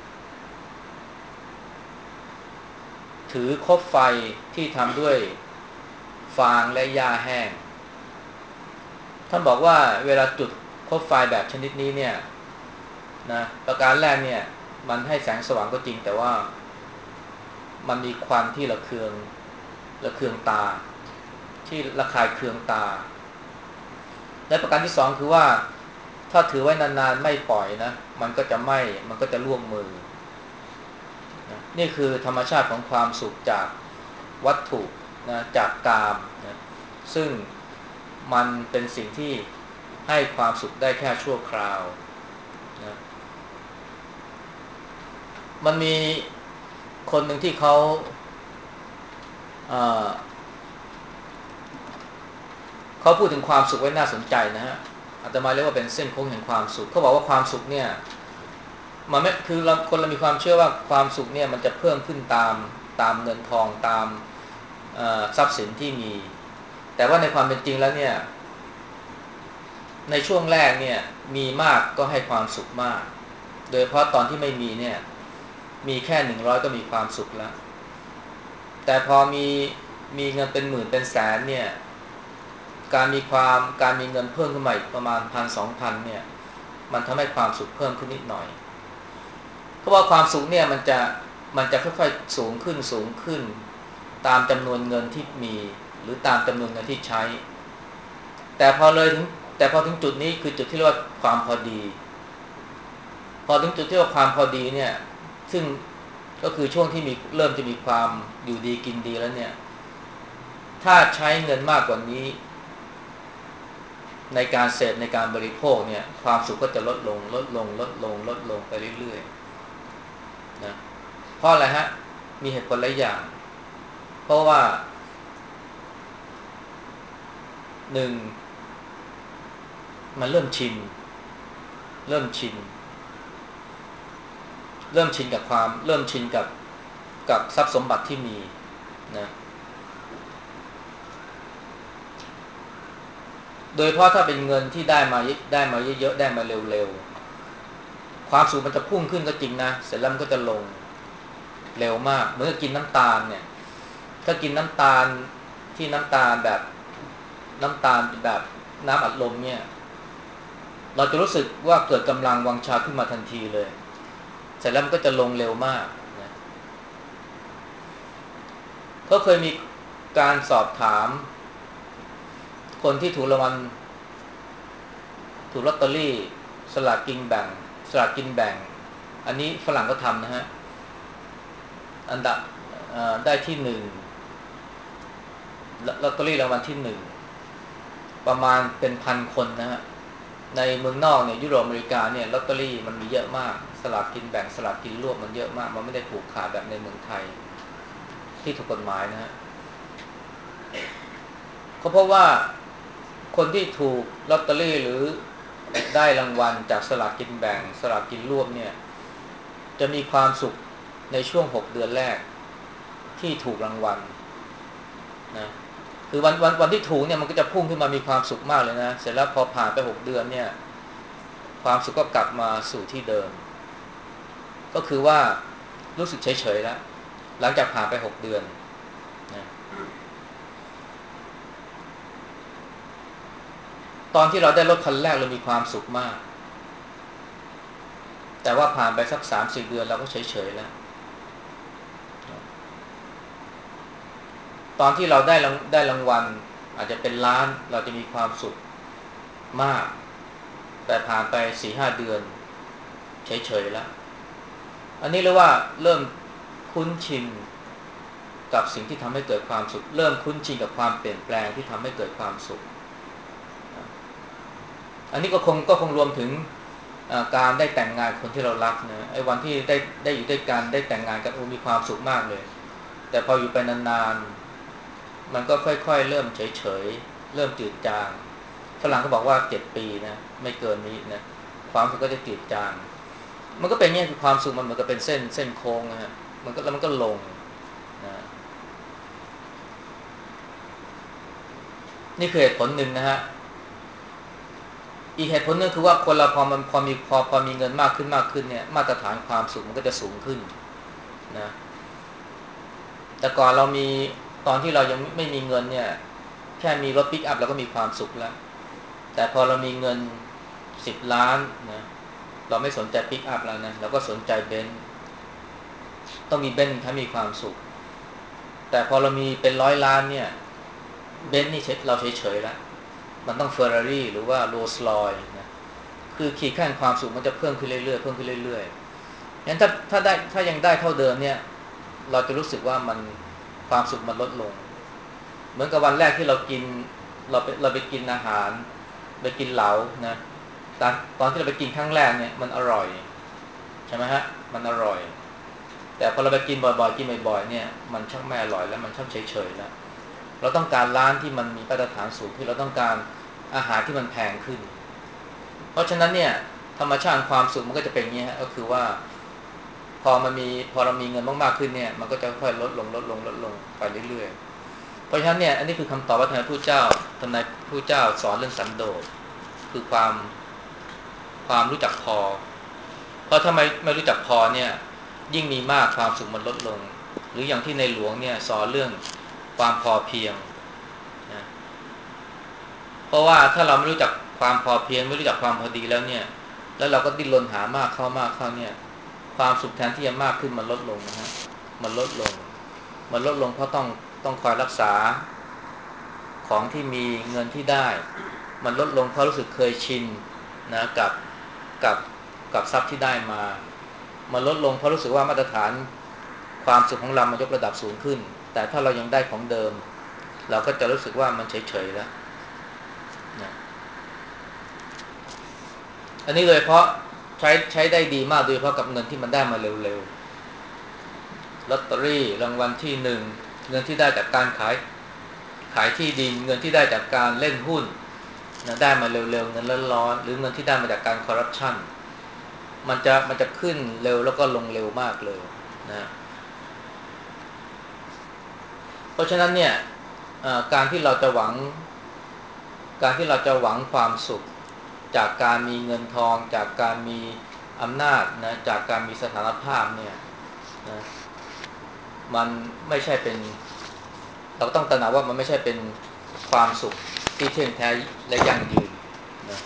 Speaker 1: ถือคบไฟที่ทำด้วยฟางและหญ้าแห้งท่านบอกว่าเวลาจุดคบไฟแบบชนิดนี้เนี่ยนะประการแรกเนี่ยมันให้แสงสว่างก็จริงแต่ว่ามันมีควันที่ระเคืองระเคืองตาที่ระคายเคืองตาและประการที่สองคือว่าถ้าถือไว้นานๆไม่ปล่อยนะมันก็จะไหม้มันก็จะลวกมือนะนี่คือธรรมชาติของความสุขจากวัตถุนะจากกามนะซึ่งมันเป็นสิ่งที่ให้ความสุขได้แค่ชั่วคราวนะมันมีคนหนึ่งที่เขาเอ่อเขาพูดถึงความสุขไว้น่าสนใจนะฮะอาตมาเรียกว่าเป็นเส้นโค้งแห่งความสุขเขาบอกว่าความสุขเนี่ยมันไม่คือเราคนเรามีความเชื่อว่าความสุขเนี่ยมันจะเพิ่มขึ้นตามตามเงินทองตามทรัพย์สินที่มีแต่ว่าในความเป็นจริงแล้วเนี่ยในช่วงแรกเนี่ยมีมากก็ให้ความสุขมากโดยเฉพาะตอนที่ไม่มีเนี่ยมีแค่หนึ่งร้อยก็มีความสุขแล้วแต่พอมีมีเงินเป็นหมื่นเป็นแสนเนี่ยการมีความการมีเงินเพิ่มขึ้นมาอีกประมาณพันสองพันเนี่ยมันทำให้ความสุขเพิ่มขึ้นนิดหน่อยเพราะว่าความสุขเนี่ยมันจะมันจะค่อยๆสูงขึ้นสูงขึ้นตามจำนวนเงินที่มีหรือตามจำนวนเงินที่ใช้แต่พอเลยถึงแต่พอถึงจุดนี้คือจุดที่เรียกว่าความพอดีพอถึงจุดที่ว่าความพอดีเนี่ยซึ่งก็คือช่วงที่มีเริ่มจะมีความอยู่ดีกินดีแล้วเนี่ยถ้าใช้เงินมากกว่านี้ในการเสพในการบริโภคเนี่ยความสุขก็จะลดลงลดลงลดลงลดลงไปเรื่อยๆนะเพราะอะไรฮะมีเหตุผลหลายอย่างเพราะว่าหนึ่งมันเริ่มชินเริ่มชินเริ่มชินกับความเริ่มชินกับกับทรัพย์สมบัติที่มีนะโดยเพราะถ้าเป็นเงินที่ได้มาได้มาเยอะๆได้มาเร็วๆความสุขมันจะพุ่งขึ้นก็จริงนะเสร็จแล้วมันก็จะลงเร็วมากเหมือนกับกินน้ำตาลเนี่ยถ้ากินน้ำตาลที่น้ำตาลแบบน้ำตาลแบบน้ำอัดลมเนี่ยเราจะรู้สึกว่าเกิดกำลังวังชาขึ้นมาทันทีเลยเสร็จแล้วมันก็จะลงเร็วมากนะก็เคยมีการสอบถามคนที่ถูกรางวัลถูกลอตเตอรี่สลากกินแบ่งสลากกินแบ่งอันนี้ฝรั่งก็ทำนะฮะอันดับได้ที่หนึ่งลอตเตอรี่รางวัลที่หนึ่งประมาณเป็นพันคนนะฮะในเมืองนอกเนี่ยยุโรปอเมริกาเนี่ยลอตเตอรี่มันมีเยอะมากสลากกินแบ่งสลากกินรวบมันเยอะมากมันไม่ได้ผูกขาดแบบในเมืองไทยที่ถูกกฎหมายนะฮะเขาพบว่าคนที่ถูกลอตเตอรี่หรือได้รางวัลจากสลากกินแบ่งสลากกินรวบเนี่ยจะมีความสุขในช่วงหกเดือนแรกที่ถูกรางวัลนะคือวันวันวันที่ถูกเนี่ยมันก็จะพุ่งขึ้นมามีความสุขมากเลยนะเสร็จแล้วพอผ่านไปหกเดือนเนี่ยความสุขก็กลับมาสู่ที่เดิมก็คือว่ารู้สึกเฉยๆแล้วหลังจากผ่านไปหกเดือนนะตอนที่เราได้รถคันแรกเรามีความสุขมากแต่ว่าผ่านไปสักสามสี่เดือนเราก็เฉยๆแล้วตอนที่เราได้ได้รางวัลอาจจะเป็นล้านเราจะมีความสุขมากแต่ผ่านไปสี่ห้าเดือนเฉยๆแล้วอันนี้เรียกว่าเริ่มคุ้นชินกับสิ่งที่ทำให้เกิดความสุขเริ่มคุ้นชินกับความเปลี่ยนแปลงที่ทำให้เกิดความสุขอันนี้ก็คงก็คงรวมถึงการได้แต่งงานคนที่เรารักนะไอ้วันที่ได้ได้อยู่ด้วยกันได้แต่งงานกันโอ้มีความสุขมากเลยแต่พออยู่ไปนานๆมันก็ค่อยๆเริ่มเฉยๆเริ่มจืดจางฝรั่งก็บอกว่าเจ็ดปีนะไม่เกินนี้นะความสุขก็จะจืดจางมันก็เป็นเงี้ยคือความสุขมันเหมือนกับเป็นเส้นเส้นโค้งนะฮะมันก็แล้วมันก็ลงนะนี่คือเหตุผลหนึ่งนะฮะอีกเหตุผลนึงคือว่าคนเราพอมันพอมีพอพอมีเงินมากขึ้นมากขึ้นเนี่ยมาตรฐานความสุขมันก็จะสูงขึ้นนะแต่ก่อนเรามีตอนที่เรายังไม่มีเงินเนี่ยแค่มีรถปิกอัพเราก็มีความสุขแล้วแต่พอเรามีเงินสิบล้านนะเราไม่สนใจปิกอัพแล้วนะเราก็สนใจเบนซ์ต้องมีเบนซ์ถ้ามีความสุขแต่พอเรามีเป็นร้อยล้านเนี่ยเบนซ์นี่เราเฉยๆแล้วมันต้องเฟอร์รารี่หรือว่าโรลส์รอยซ์นะคือขีดขั้นความสุขมันจะเพิ่มขึ้นเรื่อยๆเพิ่มขึ้นเรื่อยๆงั้นถ้าถ้าได้ถ้ายังได้เท่าเดิมเนี่ยเราจะรู้สึกว่ามันความสุขมันลดลงเหมือนกับวันแรกที่เรากินเราไปเราไปกินอาหารไปกินเหลานะตอนตอนที่เราไปกินครั้งแรกเนี่ยมันอร่อยใช่ไหมฮะมันอร่อยแต่พอเราไปกินบ่อยๆกินบ่อยๆเนี่ยมันช่างไม่อร่อยแล้วมันช่างเฉยๆแล้วเราต้องการร้านที่มันมีมาตรฐานสูงขึ้นเราต้องการอาหารที่มันแพงขึ้นเพราะฉะนั้นเนี่ยธรรมชาติความสุขมันก็จะเป็นอย่างนี้ฮะก็คือว่าพอมันมีพอเรามีเงินมากๆขึ้นเนี่ยมันก็จะค่อยลดลงลดลงลดลงไปเรื่อยๆเพราะฉะนั้นเนี่ยอันนี้คือคำตอบว่าทำไมผู้เจ้าทำไมผู้เจ้าสอนเรื่องสันโดษคือความความรู้จักพอเพราะถ้าไม่ไม่รู้จักพอเนี่ยยิ่งมีมากความสุขมันลดลงหรืออย่างที่ในหลวงเนี่ยสอนเรื่องความพอเพียงนะเพราะว่าถ้าเราไม่รู้จักความพอเพียงไม่รู้จักความพอดีแล้วเนี่ยแล้วเราก็ดิ้นรนหามากเข้ามากเข้าเนี่ยความสุขแทนที่จะมากขึ้นมันลดลงนะฮะมันลดลงมันลดลงเพราะต้องต้องคอยรักษาของที่มีเงินที่ได้มันลดลงเพราะรู้สึกเคยชินนะกับกับกับทรัพย์ที่ได้มามันลดลงเพราะรู้สึกว่ามาตรฐานความสุขของเรามันยกระดับสูงขึ้นแต่ถ้าเรายังได้ของเดิมเราก็จะรู้สึกว่ามันเฉยๆแล้วนะอันนี้เลยเพราะใช้ใช้ได้ดีมากโดยเฉพาะกับเงินที่มันได้มาเร็วๆลอตเตอรี่รางวัลที่หนึ่งเงินที่ได้จากการขายขายที่ดินเงินที่ได้จากการเล่นหุ้นนะได้มาเร็วๆเงินร้อนๆหรือเงินที่ได้มาจากการคอร์รัปชันมันจะมันจะขึ้นเร็วแล้วก็ลงเร็วมากเลยนะเพราะฉะนั้นเนี่ยการที่เราจะหวังการที่เราจะหวังความสุขจากการมีเงินทองจากการมีอำนาจนะจากการมีสถานภาพเนี่ยนะมันไม่ใช่เป็นเราต้องตระหนักว่ามันไม่ใช่เป็นความสุขที่เที่ยงแท้และยั่งยืนนะ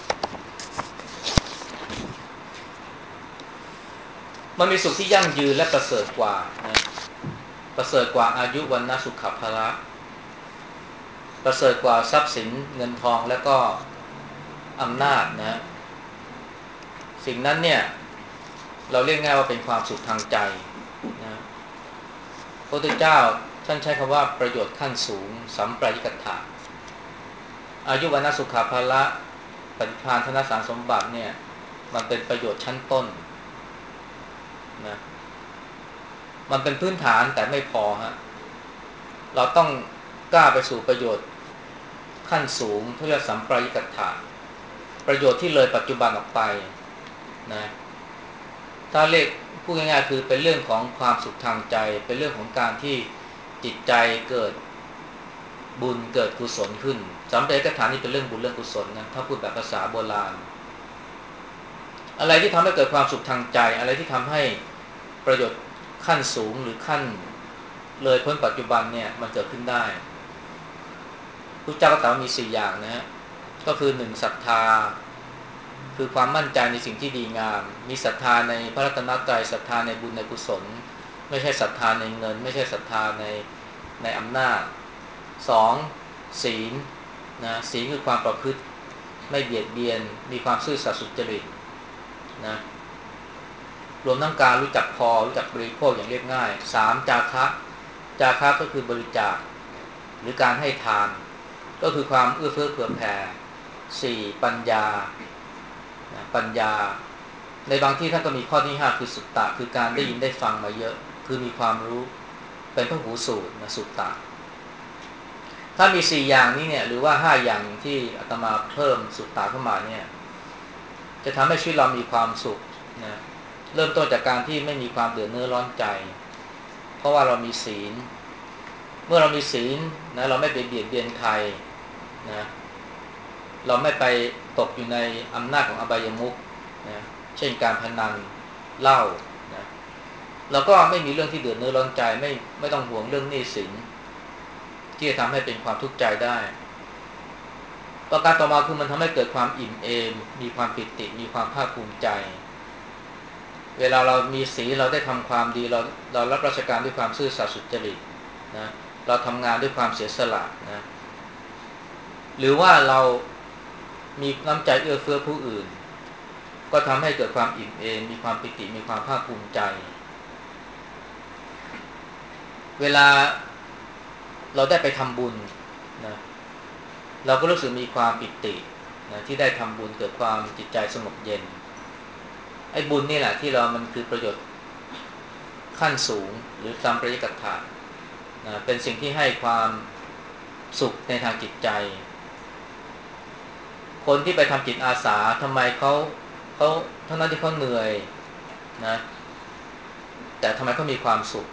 Speaker 1: มันมีสุขที่ยั่งยืนและประเสริฐกว่านะประเสริฐกว่าอายุวันนะสุขภละประเสริฐกว่าทรัพย์สินเงินทองและก็อำนาจนะสิ่งนั้นเนี่ยเราเรียกง่ายว่าเป็นความสุขทางใจนะพระพุทธเจ้าท่านใช้คำว่าประโยชน์ขั้นสูงสัมปรายิกถะอายุวันนะสุขภละปฏิภาณธนสารสมบัติเนี่ยมันเป็นประโยชน์ชั้นต้นนะมันเป็นพื้นฐานแต่ไม่พอฮะเราต้องกล้าไปสู่ประโยชน์ขั้นสูงที่เรียกสัมปรายิกถะประโยชน์ที่เลยปัจจุบันออกไปนะถ้าเรียกพูดง่ายๆคือเป็นเรื่องของความสุขทางใจเป็นเรื่องของการที่จิตใจเกิดบุญเกิดกุศลขึ้นสัมปรายิกถะนี่เป็นเรื่องบุญเรื่องกุศลนะถ้าพูดแบบภาษาโบราณอะไรที่ทำให้เกิดความสุขทางใจอะไรที่ทำให้ประโยชน์ขั้นสูงหรือขั้นเลยพ้นปัจจุบันเนี่ยมันเกิดขึ้นได้พระเจ้าก็ตรัสมีสี่อย่างนะฮะก็คือหนึ่งศรัทธาคือความมั่นใจในสิ่งที่ดีงามมีศรัทธาในพระรัตนตรัยศรัทธาในบุญในกุศลไม่ใช่ศรัทธาในเงินไม่ใช่ศรัทธาในในอำนาจสองศีลนะศีลคือความประพฤติไม่เบียดเบียนมีความซื่อสัตย์สุจริตนะรวมทั้งการรู้จักพอรู้จักบริโภคอย่างเรียบง่ายสามจาคะจาคะก็คือบริจาคหรือการให้ทานก็คือความเอื้อเฟื้อเผื่อแผ่สี่ปัญญาปัญญาในบางที่ท่านก็มีข้อที่ห้าคือสุตตะคือการได้ยินได้ฟังมาเยอะคือมีความรู้เป็นพหูสูตรนะสุตตะถ้ามีสี่อย่างนี้เนี่ยหรือว่าห้าอย่างที่อาตมาเพิ่มสุตตะเข้ามาเนี่ยจะทำให้ชีวิตเรามีความสุขนะเริ่มต้นจากการที่ไม่มีความเดือดเนื้อร้อนใจเพราะว่าเรามีศีลเมื่อเรามีศีลนะเราไม่ไปเบียดเบียนใครนะเราไม่ไปตกอยู่ในอำนาจของอบายมุขนะเช่นการพนันเหล้านะเราก็ไม่มีเรื่องที่เดือดเนื้อร้อนใจไม่ไม่ต้องห่วงเรื่องหนี้สินที่จะทำให้เป็นความทุกข์ใจได้ประการต่อมาคือมันทำให้เกิดความอิ่มเอมมีความปิติมีความภาคภูมิใจเวลาเรามีศีลเราได้ทำความดีเราเรารับราชการด้วยความซื่อสัตย์สุจริตนะเราทำงานด้วยความเสียสละนะหรือว่าเรามีน้ำใจเอื้อเฟื้อผู้อื่นก็ทำให้เกิดความอิ่มเอมมีความปิติมีความภาคภูมิใจเวลาเราได้ไปทำบุญนะเราก็รู้สึกมีความปิตินะที่ได้ทำบุญเกิดความจิตใจสงบเย็นไอ้บุญนี่แหละที่เรามันคือประโยชน์ขั้นสูงหรือสัมปริกัตถะนะเป็นสิ่งที่ให้ความสุขในทางจิตใจคนที่ไปทำจิตอาสาทำไมเขาเขาทั้งนั้นที่เขาเหนื่อยนะแต่ทำไมเขามีความสุข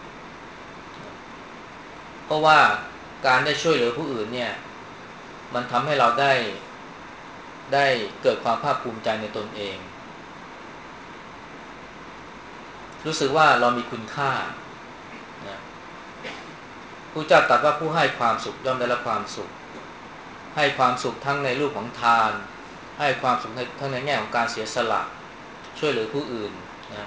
Speaker 1: เพราะว่าการได้ช่วยเหลือผู้อื่นเนี่ยมันทำให้เราได้ได้เกิดความภาคภูมิใจในตนเองรู้สึกว่าเรามีคุณค่านะพระเจ้าตรัสว่าผู้ให้ความสุขย่อมได้รับความสุขให้ความสุขทั้งในรูปของทานให้ความสุขทั้งในแง่ของการเสียสละช่วยเหลือผู้อื่นนะ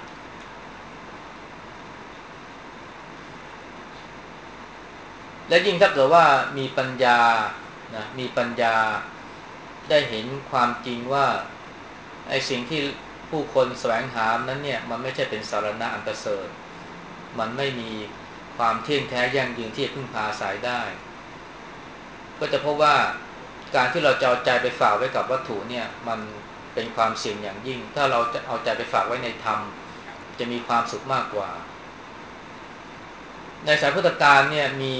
Speaker 1: และยิ่งถ้าเกิดว่ามีปัญญานะมีปัญญาได้เห็นความจริงว่าไอ้สิ่งที่ผู้คนแสวงหานั้นเนี่ยมันไม่ใช่เป็นสารณะอันประเสริฐมันไม่มีความเที่ยงแท้ยั่งยืนที่จะพึ่งพาอาศัยได้ก็จะพบว่าการที่เราจะเอาใจไปฝากไว้กับวัตถุเนี่ยมันเป็นความเสี่ยงอย่างยิ่งถ้าเราจะเอาใจไปฝากไว้ในธรรมจะมีความสุขมากกว่าในสายพุทธกาลเนี่ยมี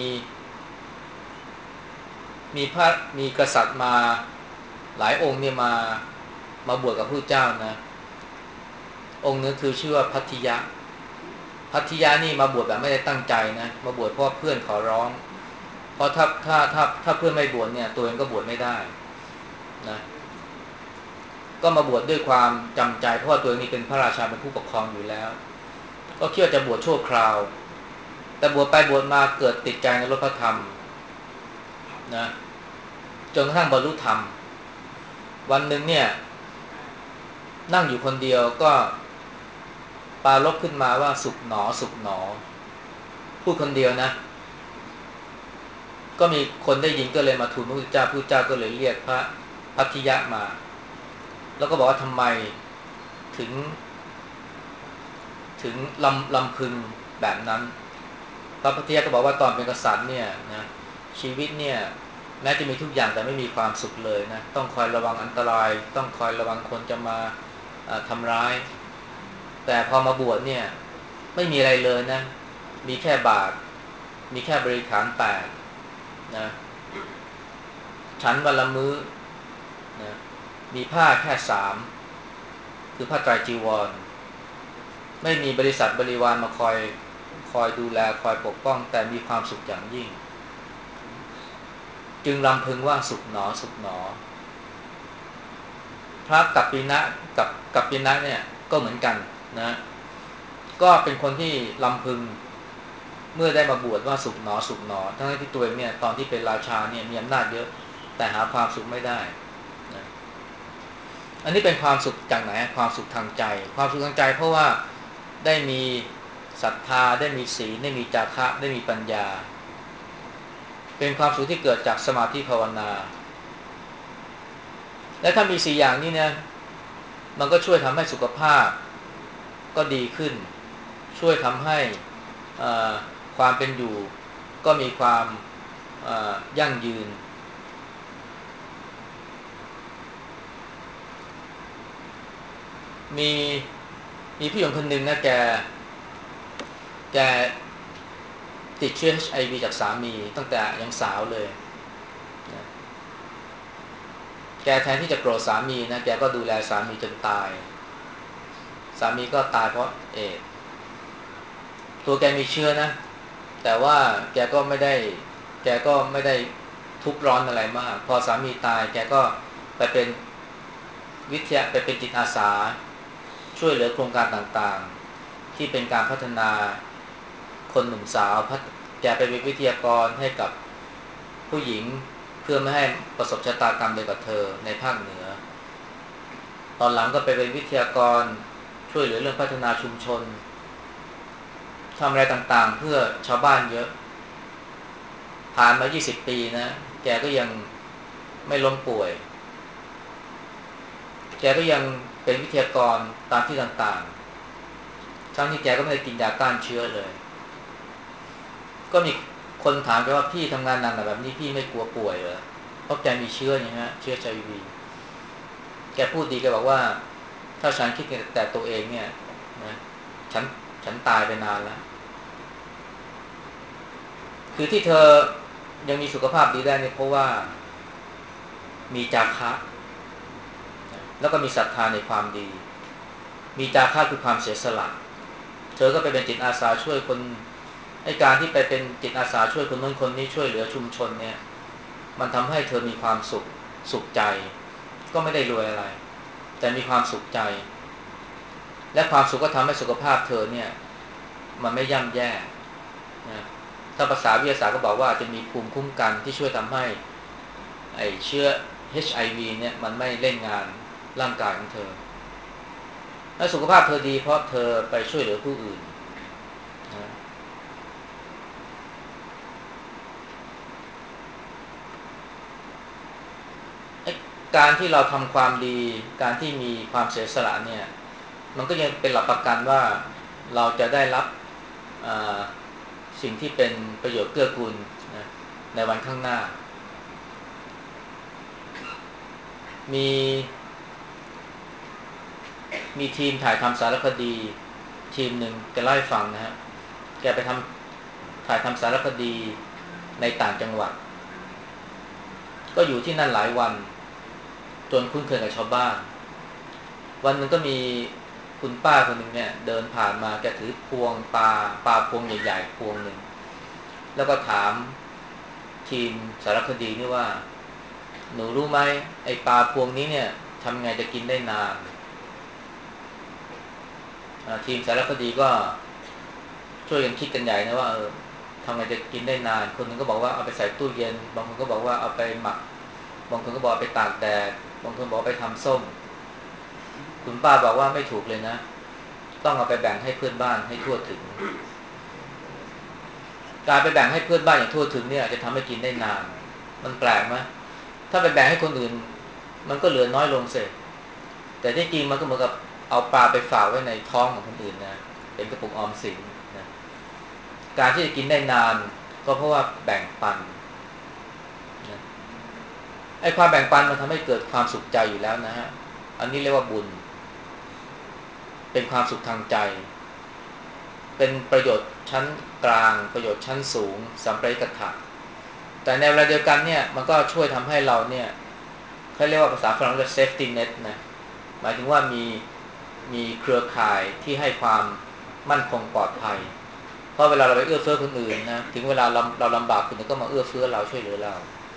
Speaker 1: มีพระมีกษัตริย์มาหลายองค์เนี่ยมามาบวชกับพระเจ้านะองค์นึงคือชื่อว่าพัทธิยะพัทธิยะนี่มาบวชแบบไม่ได้ตั้งใจนะมาบวชเพราะเพื่อนขอร้องเพราะถ้าถ้าถ้าถ้าเพื่อนไม่บวชเนี่ยตัวเองก็บวชไม่ได้นะก็มาบวชดด้วยความจำใจเพราะว่าตัวเองนี่เป็นพระราชาเป็นผู้ปกครองอยู่แล้วก็คิดว่าจะบวชชั่วคราวแต่บวชไปบวชมาเกิดติดใจในรสพระธรรมนะจนกระทั่งบรรลุธรรมวันหนึ่งเนี่ยนั่งอยู่คนเดียวก็ปรารภขึ้นมาว่าสุขหนอสุขหนอพูดคนเดียวนะก็มีคนได้ยินก็เลยมาทูลพระพุทธเจ้าพระพุทธเจ้าก็เลยเรียกพระพัทธิยะมาแล้วก็บอกว่าทำไมถึงถึงลำลำพึงแบบนั้นพระพัทธิยะก็บอกว่าตอนเป็นกษัตริย์เนี่ยนะชีวิตเนี่ยแม้จะมีทุกอย่างแต่ไม่มีความสุขเลยนะต้องคอยระวังอันตรายต้องคอยระวังคนจะมาทำร้ายแต่พอมาบวชเนี่ยไม่มีอะไรเลยนะมีแค่บาตรมีแค่บริขารแปดนะฉันวันละมื้อนะมีผ้าแค่สามคือผ้าไตรจีวรไม่มีบริษัทบริวารมาคอยคอยดูแลคอยปกป้องแต่มีความสุขอย่างยิ่งจึงรำพึงว่าสุขหนอสุขหนอพระกัปปินะกับกัปปินะเนี่ยก็เหมือนกันนะก็เป็นคนที่รำพึงเมื่อได้มาบวชว่าสุขหนอสุขหนอทั้งที่ตัวเองเนี่ยตอนที่เป็นราชาเนี่ยมีอำนาจเยอะแต่หาความสุขไม่ได้นะอันนี้เป็นความสุขจากไหนความสุขทางใจความสุขทางใจเพราะว่าได้มีศรัทธาได้มีศีลได้มีจาคะได้มีปัญญาเป็นความสุขที่เกิดจากสมาธิภาวนาและถ้ามีสี่อย่างนี้เนี่ยมันก็ช่วยทำให้สุขภาพก็ดีขึ้นช่วยทำให้ความเป็นอยู่ก็มีความยั่งยืนมีมีผู้หญิงคนหนึ่งนะแกแกติดเชื้อ เอช ไอ วี จากสามีตั้งแต่ยังสาวเลยนะแกแทนที่จะโกรธสามีนะแกก็ดูแลสามีจนตายสามีก็ตายเพราะเอดส์ตัวแกมีเชื้อนะแต่ว่าแกก็ไม่ได้แกก็ไม่ได้ทุกข์ร้อนอะไรมากพอสามีตายแกก็ไปเป็นวิทยาไปเป็นจิตอาสาช่วยเหลือโครงการต่างๆที่เป็นการพัฒนาคนหนุ่มสาวแกไปเป็นวิทยากรให้กับผู้หญิงเพื่อไม่ให้ประสบชะตากรรมเดียวกับเธอในภาคเหนือตอนหลังก็ไปเป็นวิทยากรช่วยเหลือเรื่องพัฒนาชุมชนทำอะไรต่างๆเพื่อชาวบ้านเยอะผ่านมายี่สิบปีนะแกก็ยังไม่ล้มป่วยแกก็ยังเป็นวิทยากรตามที่ต่างๆทั้งที่แกก็ไม่ได้กินยาต้านเชื้อเลยก็มีคนถามแกว่าพี่ทำงานหนักแบบนี้พี่ไม่กลัวป่วยเหรอเพราะแกมีเชื้ออย่างนี้ฮะเชื้อ เอช ไอ วี แกพูดดีแกบอกว่าถ้าฉันคิดแต่ตัวเองเนี่ยนะฉันฉันตายไปนานแล้วคือที่เธอยังมีสุขภาพดีได้เนี่ยเพราะว่ามีจาคะแล้วก็มีศรัทธาในความดีมีจาคะคือความเสียสละเธอก็ไปเป็นจิตอาสาช่วยคนไอ้การที่ไปเป็นจิตอาสาช่วยคนนู้นคนนี้ช่วยเหลือชุมชนเนี่ยมันทำให้เธอมีความสุขสุขใจก็ไม่ได้รวยอะไรแต่มีความสุขใจและความสุขก็ทำให้สุขภาพเธอเนี่ยมันไม่ย่ำแย่นะถ้าภาษาวิทยาศาสตร์ก็บอกว่าจะมีภูมิคุ้มกันที่ช่วยทำให้ไอ้เชื้อ เอช ไอ วี เนี่ยมันไม่เล่นงานร่างกายของเธอและสุขภาพเธอดีเพราะเธอไปช่วยเหลือผู้อื่นนะการที่เราทำความดีการที่มีความเสียสละเนี่ยมันก็ยังเป็นหลักประกันว่าเราจะได้รับสิ่งที่เป็นประโยชน์เกื้อกูลนะในวันข้างหน้ามีมีทีมถ่ายทำสารคดีทีมหนึ่งแกเล่าให้ฟังนะฮะแกไปทำถ่ายทำสารคดีในต่างจังหวัดก็อยู่ที่นั่นหลายวันจนคุ้นเคยกับชาวบ้านวันหนึ่งก็มีคุณป้าคนหนึ่งเนี่ยเดินผ่านมาแกถือพวงปลาปลาพวงใหญ่ๆพวงหนึ่งแล้วก็ถามทีมสารคดีนี่ว่าหนูรู้ไหมไอ้ปลาพวงนี้เนี่ยทำไงจะกินได้นานทีมสารคดีก็ช่วยกันคิดกันใหญ่นะว่าเออทำไงจะกินได้นานคนนึงก็บอกว่าเอาไปใส่ตู้เย็นบางคนก็บอกว่าเอาไปหมักบางคนก็บอกไปตากแดดบางคนบอกไปทำส้มคุณป้าบอกว่าไม่ถูกเลยนะต้องเอาไปแบ่งให้เพื่อนบ้านให้ทั่วถึงการไปแบ่งให้เพื่อนบ้านอย่างทั่วถึงเนี่ยจะทำให้กินได้นานมันแปลกไหมถ้าไปแบ่งให้คนอื่นมันก็เหลือน้อยลงเสียแต่ที่จริงมันก็เหมือนกับเอาปลาไปฝากไว้ในท้องของคนอื่นนะเป็นกระปุกออมสินนะการที่จะกินได้นานก็เพราะว่าแบ่งปันนะไอ้ความแบ่งปันมันทำให้เกิดความสุขใจอยู่แล้วนะฮะอันนี้เรียกว่าบุญเป็นความสุขทางใจเป็นประโยชน์ชั้นกลางประโยชน์ชั้นสูงสัมปริกถะแต่ในเวลาเดียวกันเนี่ยมันก็ช่วยทำให้เราเนี่ยเขาเรียกว่าภาษาฝรั่งเรียก safety net นะหมายถึงว่ามีมีเครือข่ายที่ให้ความมั่นคงปลอดภัยเพราะเวลาเราไปเอื้อเฟื้อคนอื่นนะถึงเวลาเราเราลำบากคนอื่นก็มาเอื้อเฟื้อเราช่วยเหลือเรา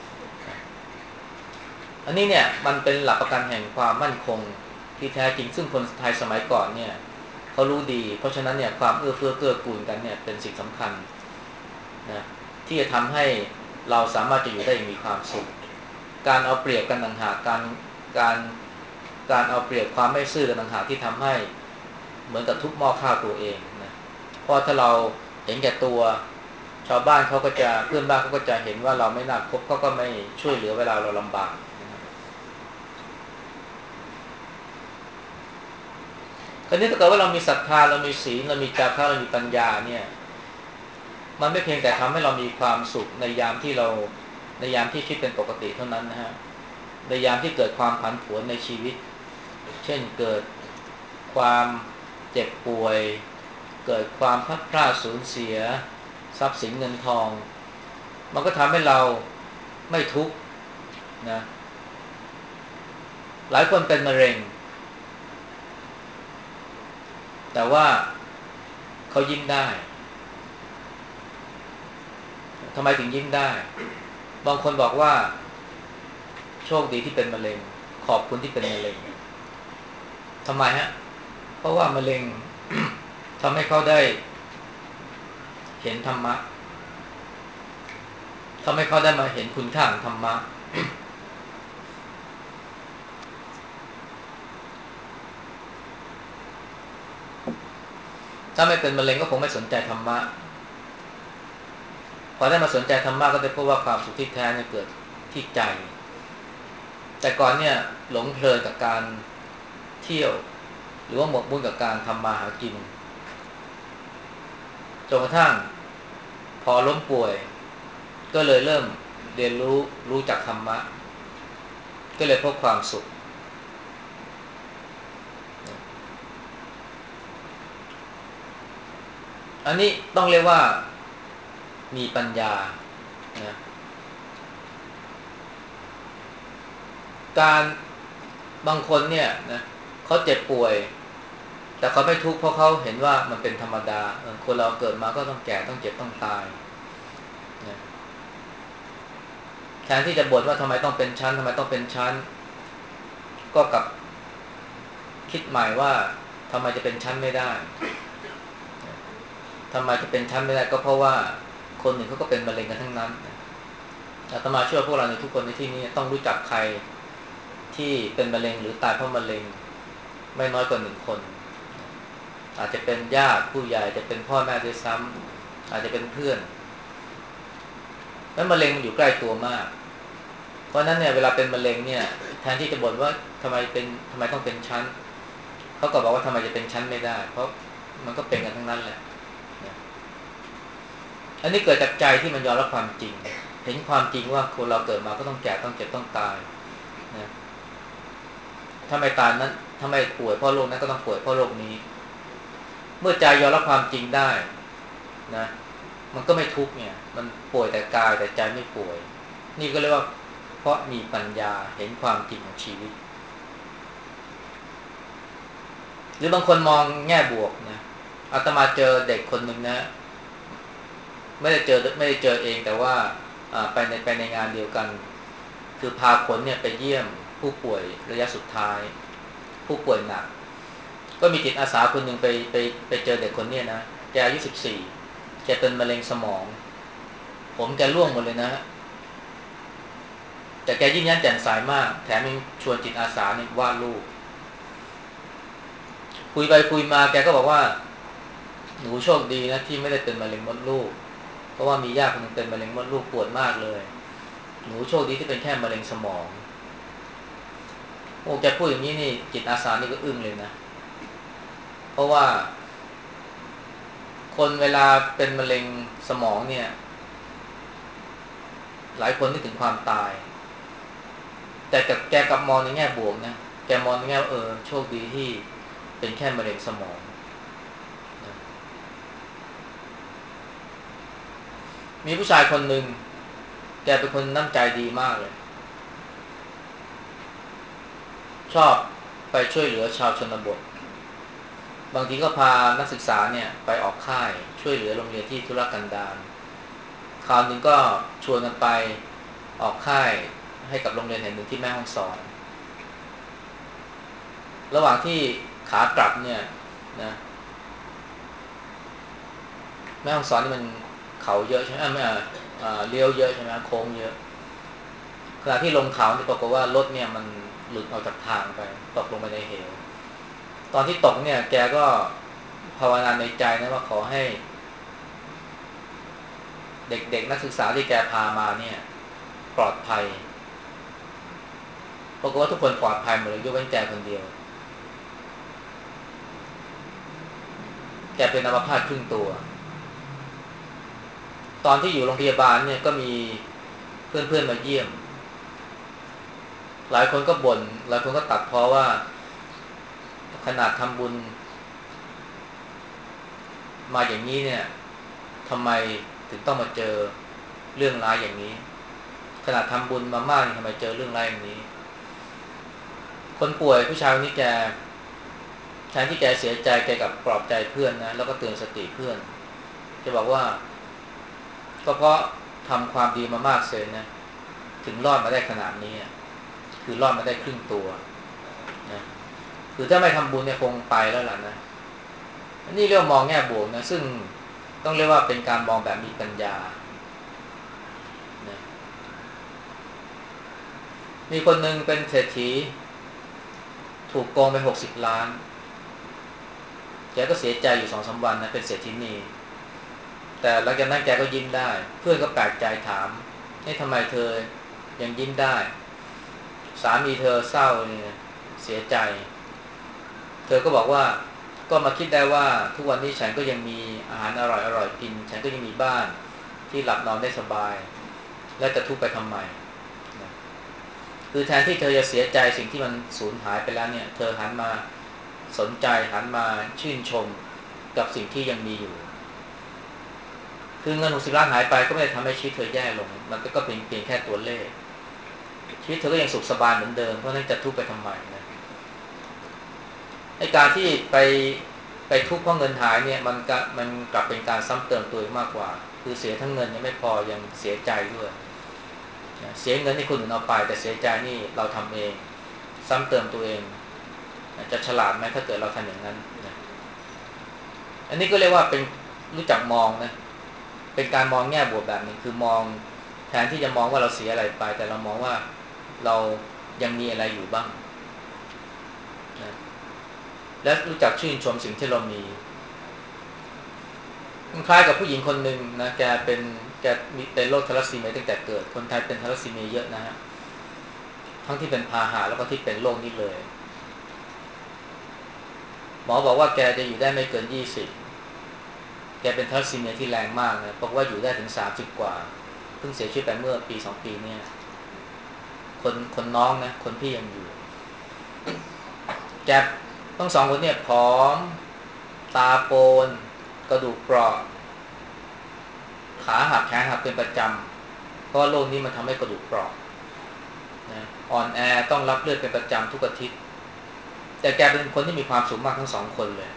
Speaker 1: อันนี้เนี่ยมันเป็นหลักประกันแห่งความมั่นคงที่แท้จริงซึ่งคนไทยสมัยก่อนเนี่ยเขารู้ดีเพราะฉะนั้นเนี่ยความเอื้อเฟื้อเกื้อกูลกันเนี่ยเป็นสิ่งสำคัญนะที่จะทำให้เราสามารถจะอยู่ได้อย่างมีความสุขการเอาเปรียบกันต่างหากการการการเอาเปรียบความไม่ซื่อกันต่างหากที่ทำให้เหมือนกับทุบหม้อข้าวตัวเองนะเพราะถ้าเราเห็นแก่ตัวชาวบ้านเขาก็จะเพื่อนบ้านเขาก็จะเห็นว่าเราไม่น่าคบเขาก็ไม่ช่วยเหลือเวลาเราลำบากคราวนี้ถ้าเกิดว่าเรามีศรัทธาเรามีศีลเรามีจาระเรามีปัญญาเนี่ยมันไม่เพียงแต่ทำให้เรามีความสุขในยามที่เราในยามที่ชีวิตเป็นปกติเท่านั้นนะฮะในยามที่เกิดความผันผวนในชีวิตเช่นเกิดความเจ็บป่วยเกิดความพลัดพรากสูญเสียทรัพย์สินเงินทองมันก็ทำให้เราไม่ทุกข์นะหลายคนเป็นมะเร็งแต่ว่าเขายิ้มได้ทำไมถึงยิ้มได้บางคนบอกว่าโชคดีที่เป็นมะเร็งขอบคุณที่เป็นมะเร็งทำไมฮะเพราะว่ามะเร็ง ทำให้เขาได้เห็นธรรมะทำให้เขาได้มาเห็นคุณค่าของธรรมะถ้าไม่เป็นมะเร็งก็คงไม่สนใจธรรมะพอได้มาสนใจธรรมะก็ได้พบว่าความสุขที่แท้เนี่ยเกิดที่ใจแต่ก่อนเนี่ยหลงเพลินกับการเที่ยวหรือว่าหมกมุ่นกับการทำมาหากินจนกระทั่งพอล้มป่วยก็เลยเริ่มเรียนรู้รู้จักธรรมะก็เลยพบความสุขอันนี้ต้องเรียกว่ามีปัญญานะการบางคนเนี่ยนะเขาเจ็บป่วยแต่เขาไม่ทุกข์เพราะเขาเห็นว่ามันเป็นธรรมดาคนเราเกิดมาก็ต้องแก่ต้องเจ็บต้องตายนะแทนที่จะบ่นว่าทำไมต้องเป็นชั้นทำไมต้องเป็นชั้นก็กลับคิดใหม่ว่าทำไมจะเป็นชั้นไม่ได้ทำไมจะเป็นชั้นไม่ได้ก็เพราะว่าคนหนึ่งเขาก็เป็นมะเร็งกันทั้งนั้นอาตมาเชื่อพวกเราในทุกคนในที่นี้ต้องรู้จักใครที่เป็นมะเร็งหรือตายเพราะมะเร็งไม่น้อยกว่าหนึ่งคนอาจจะเป็นญาติผู้ใหญ่จะเป็นพ่อแม่ด้วยซ้ำอาจจะเป็นเพื่อนแล้วมะเร็งมันอยู่ใกล้ตัวมากเพราะนั้นเนี่ยเวลาเป็นมะเร็งเนี่ยแทนที่จะบ่นว่าทำไมเป็นทำไมต้องเป็นชั้นเขาก็บอกว่าทำไมจะเป็นชั้นไม่ได้เพราะมันก็เป็นกันทั้งนั้นแหละอันนี้เกิดจากใจที่มันยอมรับความจริงเห็นความจริงว่าคนเราเกิดมาก็ต้องแก่ต้องเจ็บต้องตายนะถ้าไม่ตายนั้นถ้าไม่ป่วยเพราะโรคนั้นก็ต้องป่วยเพราะโรคนี้เมื่อใจยอมรับความจริงได้นะมันก็ไม่ทุกข์เนี่ยมันป่วยแต่กายแต่ใจไม่ป่วยนี่ก็เรียกว่าเพราะมีปัญญาเห็นความจริงของชีวิตหรือบางคนมองแง่บวกนะอาตมาเจอเด็กคนหนึ่งนะไม่ได้เจอไม่ได้เจอเองแต่ว่าไปในไปในงานเดียวกันคือพาคนเนี่ยไปเยี่ยมผู้ป่วยระยะสุดท้ายผู้ป่วยหนักก็มีจิตอาสาคนหนึ่งไปไปไปเจอเด็กคนนี้นะแกอายุสิบสี่แกเป็นมะเร็งสมองผมแกร่วงหมดเลยนะแต่แกยิ้มแย้มแจ่มใสมากแถมยังชวนจิตอาสาเนี่ยวาดรูปคุยไปคุยมาแกก็บอกว่าหนูโชคดีนะที่ไม่ได้เป็นมะเร็งมดลูกเพราะว่ามีญาติคนนึงเป็นมะเร็งมดลูกปวดมากเลยหนูโชคดีที่เป็นแค่มะเร็งสมองโอ้แกพูดอย่างนี้นี่จิตอาสานี่ก็อึ้งเลยนะเพราะว่าคนเวลาเป็นมะเร็งสมองเนี่ยหลายคนนึกถึงความตายแต่กับแกกลับมองในแง่บวกนะแกมองในแง่เออโชคดีที่เป็นแค่มะเร็งสมองมีผู้ชายคนหนึ่งแกเป็นคนน้ำใจดีมากเลยชอบไปช่วยเหลือชาวชนบทบางทีก็พานักศึกษาเนี่ยไปออกค่ายช่วยเหลือโรงเรียนที่ทุรกันดารคราวนึงก็ชวนกันไปออกค่ายให้กับโรงเรียนแห่งหนึ่งที่แม่ฮ่องสอนระหว่างที่ขากลับเนี่ยนะแม่ฮ่องสอนนี่มันเขาเยอะใช่ไหมไม่อ่าเลี้ยวเยอะใช่ไหมโค้งเยอะขณะที่ลงเขาเนี่ยปรากฏว่ารถเนี่ยมันหลุดออกจากทางไปตกลงไปในเหวตอนที่ตกเนี่ยแกก็ภาวนาในใจนะว่าขอให้เด็กๆนักศึกษาที่แกพามาเนี่ยปลอดภัยปรากฏว่าทุกคนปลอดภัยหมดเลยยกเว้นแกคนเดียวแกเป็นอัมพาตครึ่งตัวตอนที่อยู่โรงพยาบาลเนี่ยก็มีเพื่อนๆมาเยี่ยมหลายคนก็บ่นหลายคนก็ตัดพ้อว่าขนาดทำบุญมาอย่างนี้เนี่ยทำไมถึงต้องมาเจอเรื่องร้ายอย่างนี้ขนาดทำบุญมามากทำไมเจอเรื่องร้ายอย่างนี้คนป่วยผู้ชายคนนี้แกแทนที่แกเสียใจแกกับปลอบใจเพื่อนนะแล้วก็เตือนสติเพื่อนจะบอกว่าก็เพราะทำความดีมามากเสียนะถึงรอดมาได้ขนาดนี้คือรอดมาได้ครึ่งตัวนะคือถ้าไม่ทำบุญเนี่ยคงไปแล้วล่ะนะอันนี้เรียกมองแง่บวกนะซึ่งต้องเรียกว่าเป็นการมองแบบมีปัญญานะมีคนหนึ่งเป็นเศรษฐีถูกโกงไปหกสิบล้านแกก็เสียใจอยู่สองสามวันนะเป็นเศรษฐีนีแต่หลังจากนั้นแกก็ยิ้มได้เพื่อนก็แปลกใจถามให้ทำไมเธอยังยิ้มได้สามีเธอเศร้าเนี่ยเสียใจเธอก็บอกว่าก็มาคิดได้ว่าทุกวันนี้ฉันก็ยังมีอาหารอร่อยอร่อยกินฉันก็ยังมีบ้านที่หลับนอนได้สบายและจะทุกข์ไปทำไมนะคือแทนที่เธอจะเสียใจสิ่งที่มันสูญหายไปแล้วเนี่ยเธอหันมาสนใจหันมาชื่นชมกับสิ่งที่ยังมีอยู่คือเงินหกสิบล้านหายไปก็ไม่ได้ทำให้ชีวิตเธอแย่ลงมันก็เป็นเพียงแค่ตัวเลขชีวิตเธอก็ยังสุขสบายเหมือนเดิมเพราะนั้นจะทุกข์ไปทำไมนะไอ้การที่ไปไปทุกข์เพราะเงินหายเนี่ยมันก็มันกลับเป็นการซ้ำเติมตัวเองมากกว่าคือเสียทั้งเงินยังไม่พอยังเสียใจด้วยเสียเงินที่คนอื่นเอาไปแต่เสียใจนี่เราทำเองซ้ำเติมตัวเองจะฉลาดไหมถ้าเกิดเราทำอย่างนั้นนะอันนี้ก็เรียกว่าเป็นรู้จักมองนะเป็นการมองแง่บวกแบบนึงคือมองแทนที่จะมองว่าเราเสียอะไรไปแต่เรามองว่าเรายังมีอะไรอยู่บ้างนะและรู้จักชื่นชมสิ่งที่เรามีมันคล้ายกับผู้หญิงคนหนึ่งนะแกเป็นแกมีเป็นโรคทาลัสซีเมียตั้งแต่เกิดคนไทยเป็นทาลัสซีเมียเยอะนะฮะทั้งที่เป็นพาหะแล้วก็ที่เป็นโรคนี้เลยหมอบอกว่าแกจะอยู่ได้ไม่เกินยี่สิบแกเป็นทาลัสซีเมียที่แรงมากนะบอกว่าอยู่ได้ถึงสามสิบกว่าเพิ่งเสียชีวิตไปเมื่อปีสองปีเนี่ยคนคนน้องนะคนพี่ยังอยู่แกต้องสองคนเนี่ยผอมตาโปนกระดูกเปราะขาหักแขนหักเป็นประจำเพราะโรคนี้มันทำให้กระดูกเปราะนะอ่อนแอต้องรับเลือดเป็นประจำทุกอาทิตย์แต่แกเป็นคนที่มีความสุขมากทั้งสองคนเลย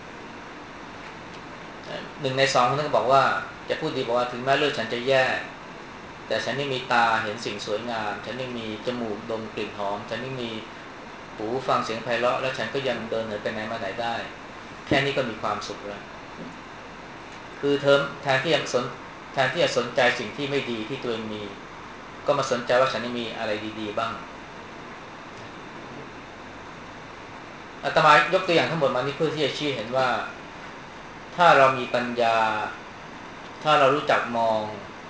Speaker 1: หนึ่งในสองคนนั้นก็บอกว่าจะพูดดีบอกว่าถึงแม้เลือดฉันจะแย่แต่ฉันยังมีตาเห็นสิ่งสวยงามฉันยังมีจมูกดมกลิ่นหอมฉันยังมีหูฟังเสียงไพเราะและฉันก็ยังเดินเหินไปไหนมาไหนได้แค่นี้ก็มีความสุขแล้วคือเธอแทนที่จะสนแทนที่จะสนใจสิ่งที่ไม่ดีที่ตัวเองมีก็มาสนใจว่าฉันยังมีอะไรดีๆบ้างอาตมายกตัวอย่างทั้งหมดมานี่เพื่อที่จะชี้เห็นว่าถ้าเรามีปัญญาถ้าเรารู้จักมอง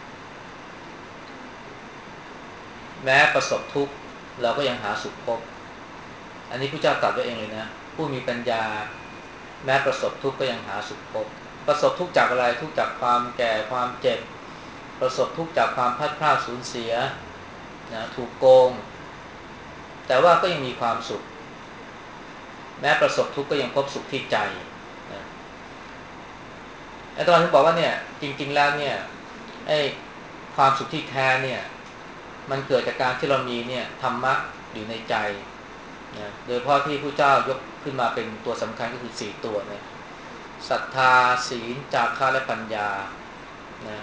Speaker 1: แม้ประสบทุกข์เราก็ยังหาสุขพบอันนี้พระเจ้าตรัสไว้เองเลยนะผู้มีปัญญาแม้ประสบทุกข์ก็ยังหาสุขพบประสบทุกข์จากอะไรทุกข์จากความแก่ความเจ็บประสบทุกข์จากความพลัดพรากสูญเสียนะถูกโกงแต่ว่าก็ยังมีความสุขแม้ประสบทุกข์ก็ยังพบสุขที่ใจนะอาจารย์ถึงบอกว่าเนี่ยจริงๆแล้วเนี่ยไอ้ความสุขที่แท้เนี่ยมันเกิดจากการที่เรามีเนี่ยธรรมะอยู่ในใจนะโดยเฉพาะที่พระเจ้ายกขึ้นมาเป็นตัวสำคัญก็คือสี่ตัวเนี่ยศรัทธาศีลจาคะและปัญญานะ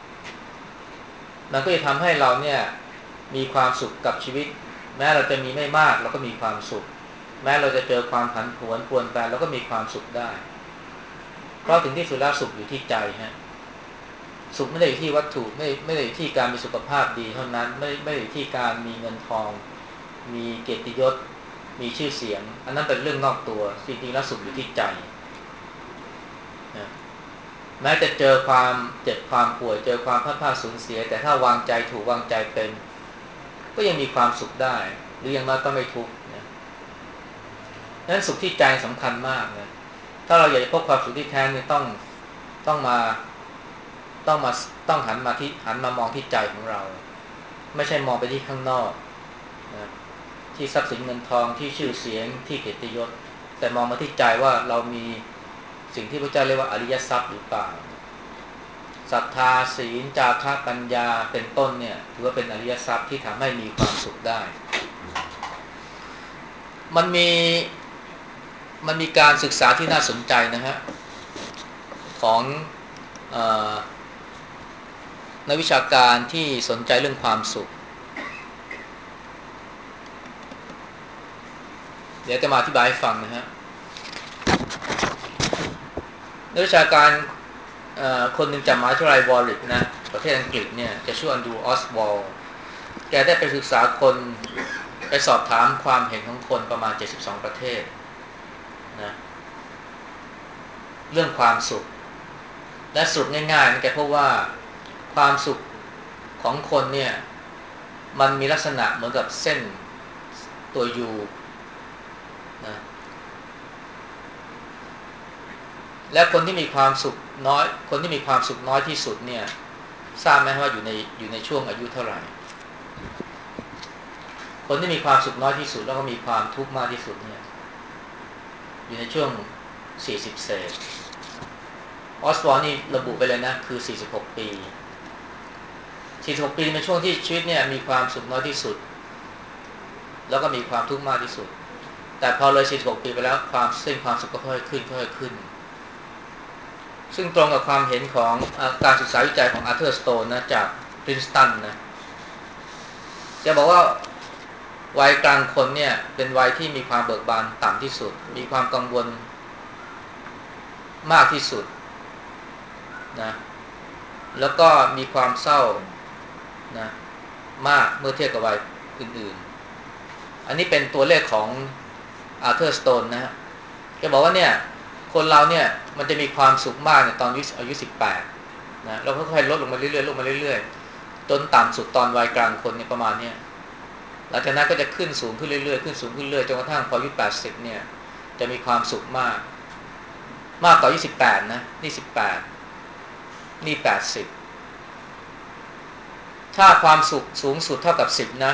Speaker 1: มันก็จะทำให้เราเนี่ยมีความสุขกับชีวิตแม้เราจะมีไม่มากเราก็มีความสุขแม้เราจะเจอความผันผวนปรวนแปรเราก็มีความสุขได้เพราะถึงที่สุดแล้วสุขอยู่ที่ใจฮะสุขไม่ได้อยู่ที่วัตถุไม่ไม่ได้อยู่ที่การมีสุขภาพดีเท่านั้นไม่ไม่ได้อยู่ที่การมีเงินทองมีเกียรติยศมีชื่อเสียงอันนั้นเป็นเรื่องนอกตัวจริงๆแล้วสุขอยู่ที่ใจนะแม้จะเจอความเจ็บความป่วยเจอความพลาดพลาดสูญเสียแต่ถ้าวางใจถูกวางใจเป็นก็ยังมีความสุขได้หรืออย่างน้อยก็ไม่ทุกข์นะนั้นสุขที่ใจสำคัญมากนะถ้าเราอยากจะพบความสุขที่แท้เนี่ยต้องต้องมาต้องมาต้องหันมาที่หันมามองที่ใจของเราไม่ใช่มองไปที่ข้างนอกนะที่ทรัพย์สินเงินทองที่ชื่อเสียงที่เกียรติยศแต่มองมาที่ใจว่าเรามีสิ่งที่พระเจ้าเรียกว่าอริยทรัพย์หรือเปล่าศรัทธาศีลจาคะปัญญาเป็นต้นเนี่ยถือว่าเป็นอริยทรัพย์ที่ทำให้มีความสุขได้มันมีมันมีการศึกษาที่น่าสนใจนะฮะของเอ่อนักวิชาการที่สนใจเรื่องความสุขดี๋ยวจะมาอธิบายให้ฟังนะฮะนักวิชาการคนหนึ่งจากมหาวิทยาลัยวอร์วิกนะประเทศอังกฤษเนี่ยจะชื่ออันดรูออสวอลด์แกได้ไปศึกษาคนไปสอบถามความเห็นของคนประมาณเจ็ดสิบสองประเทศนะเรื่องความสุขและสรุปง่ายๆนะแกพบว่าความสุขของคนเนี่ยมันมีลักษณะเหมือนกับเส้นตัวยูนะและคนที่มีความสุขน้อยคนที่มีความสุขน้อยที่สุดเนี่ยทราบไหมว่าอยู่ในอยู่ในช่วงอายุเท่าไหร่คนที่มีความสุขน้อยที่สุดแล้วก็มีความทุกข์มากที่สุดเนี่ยอยู่ในช่วงสี่สิบเศษออสวอลนี่ระบุไปเลยนะคือสี่สิบหกปีสี่สิบหกปีเป็นช่วงที่ชีวิตเนี่ยมีความสุขน้อยที่สุดแล้วก็มีความทุกข์มากที่สุดแต่พอเลยสี่สิบหกปีไปแล้วความเส้นความสุขก็ค่อยขึ้นค่อยขึ้นซึ่งตรงกับความเห็นของการศึกษาวิจัยของอาร์เธอร์สโตนนะจากปรินสตันนะจะบอกว่าวัยกลางคนเนี่ยเป็นวัยที่มีความเบิกบานต่ำที่สุดมีความกังวลมากที่สุดนะแล้วก็มีความเศร้านะมากเมื่อเทียบกับวัยอื่นๆอันนี้เป็นตัวเลขของอาร์เธอร์สโตนนะฮะจะบอกว่าเนี่ยคนเราเนี่ยมันจะมีความสุขมากในตอนอายุสิบแปดนะแล้วค่อยๆลดลงมาเรื่อยๆลดมาเรื่อยๆจนต่ำสุดตอนวัยกลางคนเนี่ยประมาณเนี้ยหลังจากนั้นก็จะขึ้นสูงขึ้นเรื่อยๆขึ้นสูงขึ้นเรื่อยๆจนกระทั่งพออายุแปดสิบเนี่ยจะมีความสุขมากมากกว่าอายุสิบแปดนะนี่สิบแปดนี่แปดสิบถ้าความสุขสูงสุดเท่ากับสิบนะ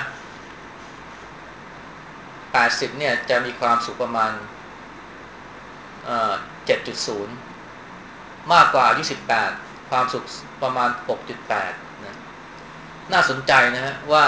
Speaker 1: แปดสิบเนี่ยจะมีความสุขประมาณเอ่อ เจ็ดจุดศูนย์ มากกว่าอายุสิบแปดความสุขประมาณ หกจุดแปด นะน่าสนใจนะฮะว่า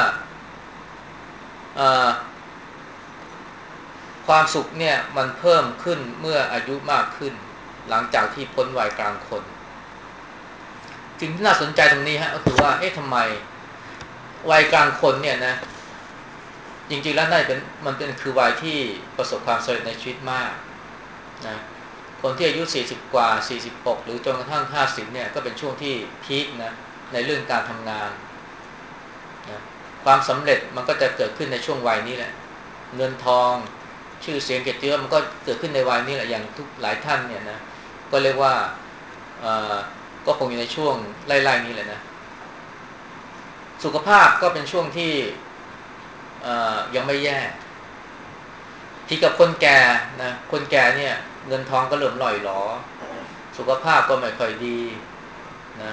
Speaker 1: ความสุขเนี่ยมันเพิ่มขึ้นเมื่ออายุมากขึ้นหลังจากที่พ้นวัยกลางคนสิ่งที่น่าสนใจตรงนี้ฮะก็คือว่าเอ๊ะทำไมวัยกลางคนเนี่ยนะจริงๆแล้วน่าจะเป็นมันเป็นคือวัยที่ประสบความสำเร็จในชีวิตมากนะคนที่อายุสี่สิบกว่าสี่สิบหกหรือจนกระทั่งห้าสิบเนี่ยก็เป็นช่วงที่พีคนะในเรื่องการทำงานนะความสำเร็จมันก็จะเกิดขึ้นในช่วงวัยนี้แหละเงินทองชื่อเสียงเกียรติยศมันก็เกิดขึ้นในวัยนี้แหละอย่างทุกหลายท่านเนี่ยนะก็เรียกว่าก็คงอยู่ในช่วงไล่ๆนี้แหละนะสุขภาพก็เป็นช่วงที่ยังไม่แย่ที่กับคนแก่นะคนแก่เนี่ยเงินทองก็เริ่มหล่อยหลอสุขภาพก็ไม่ค่อยดีนะ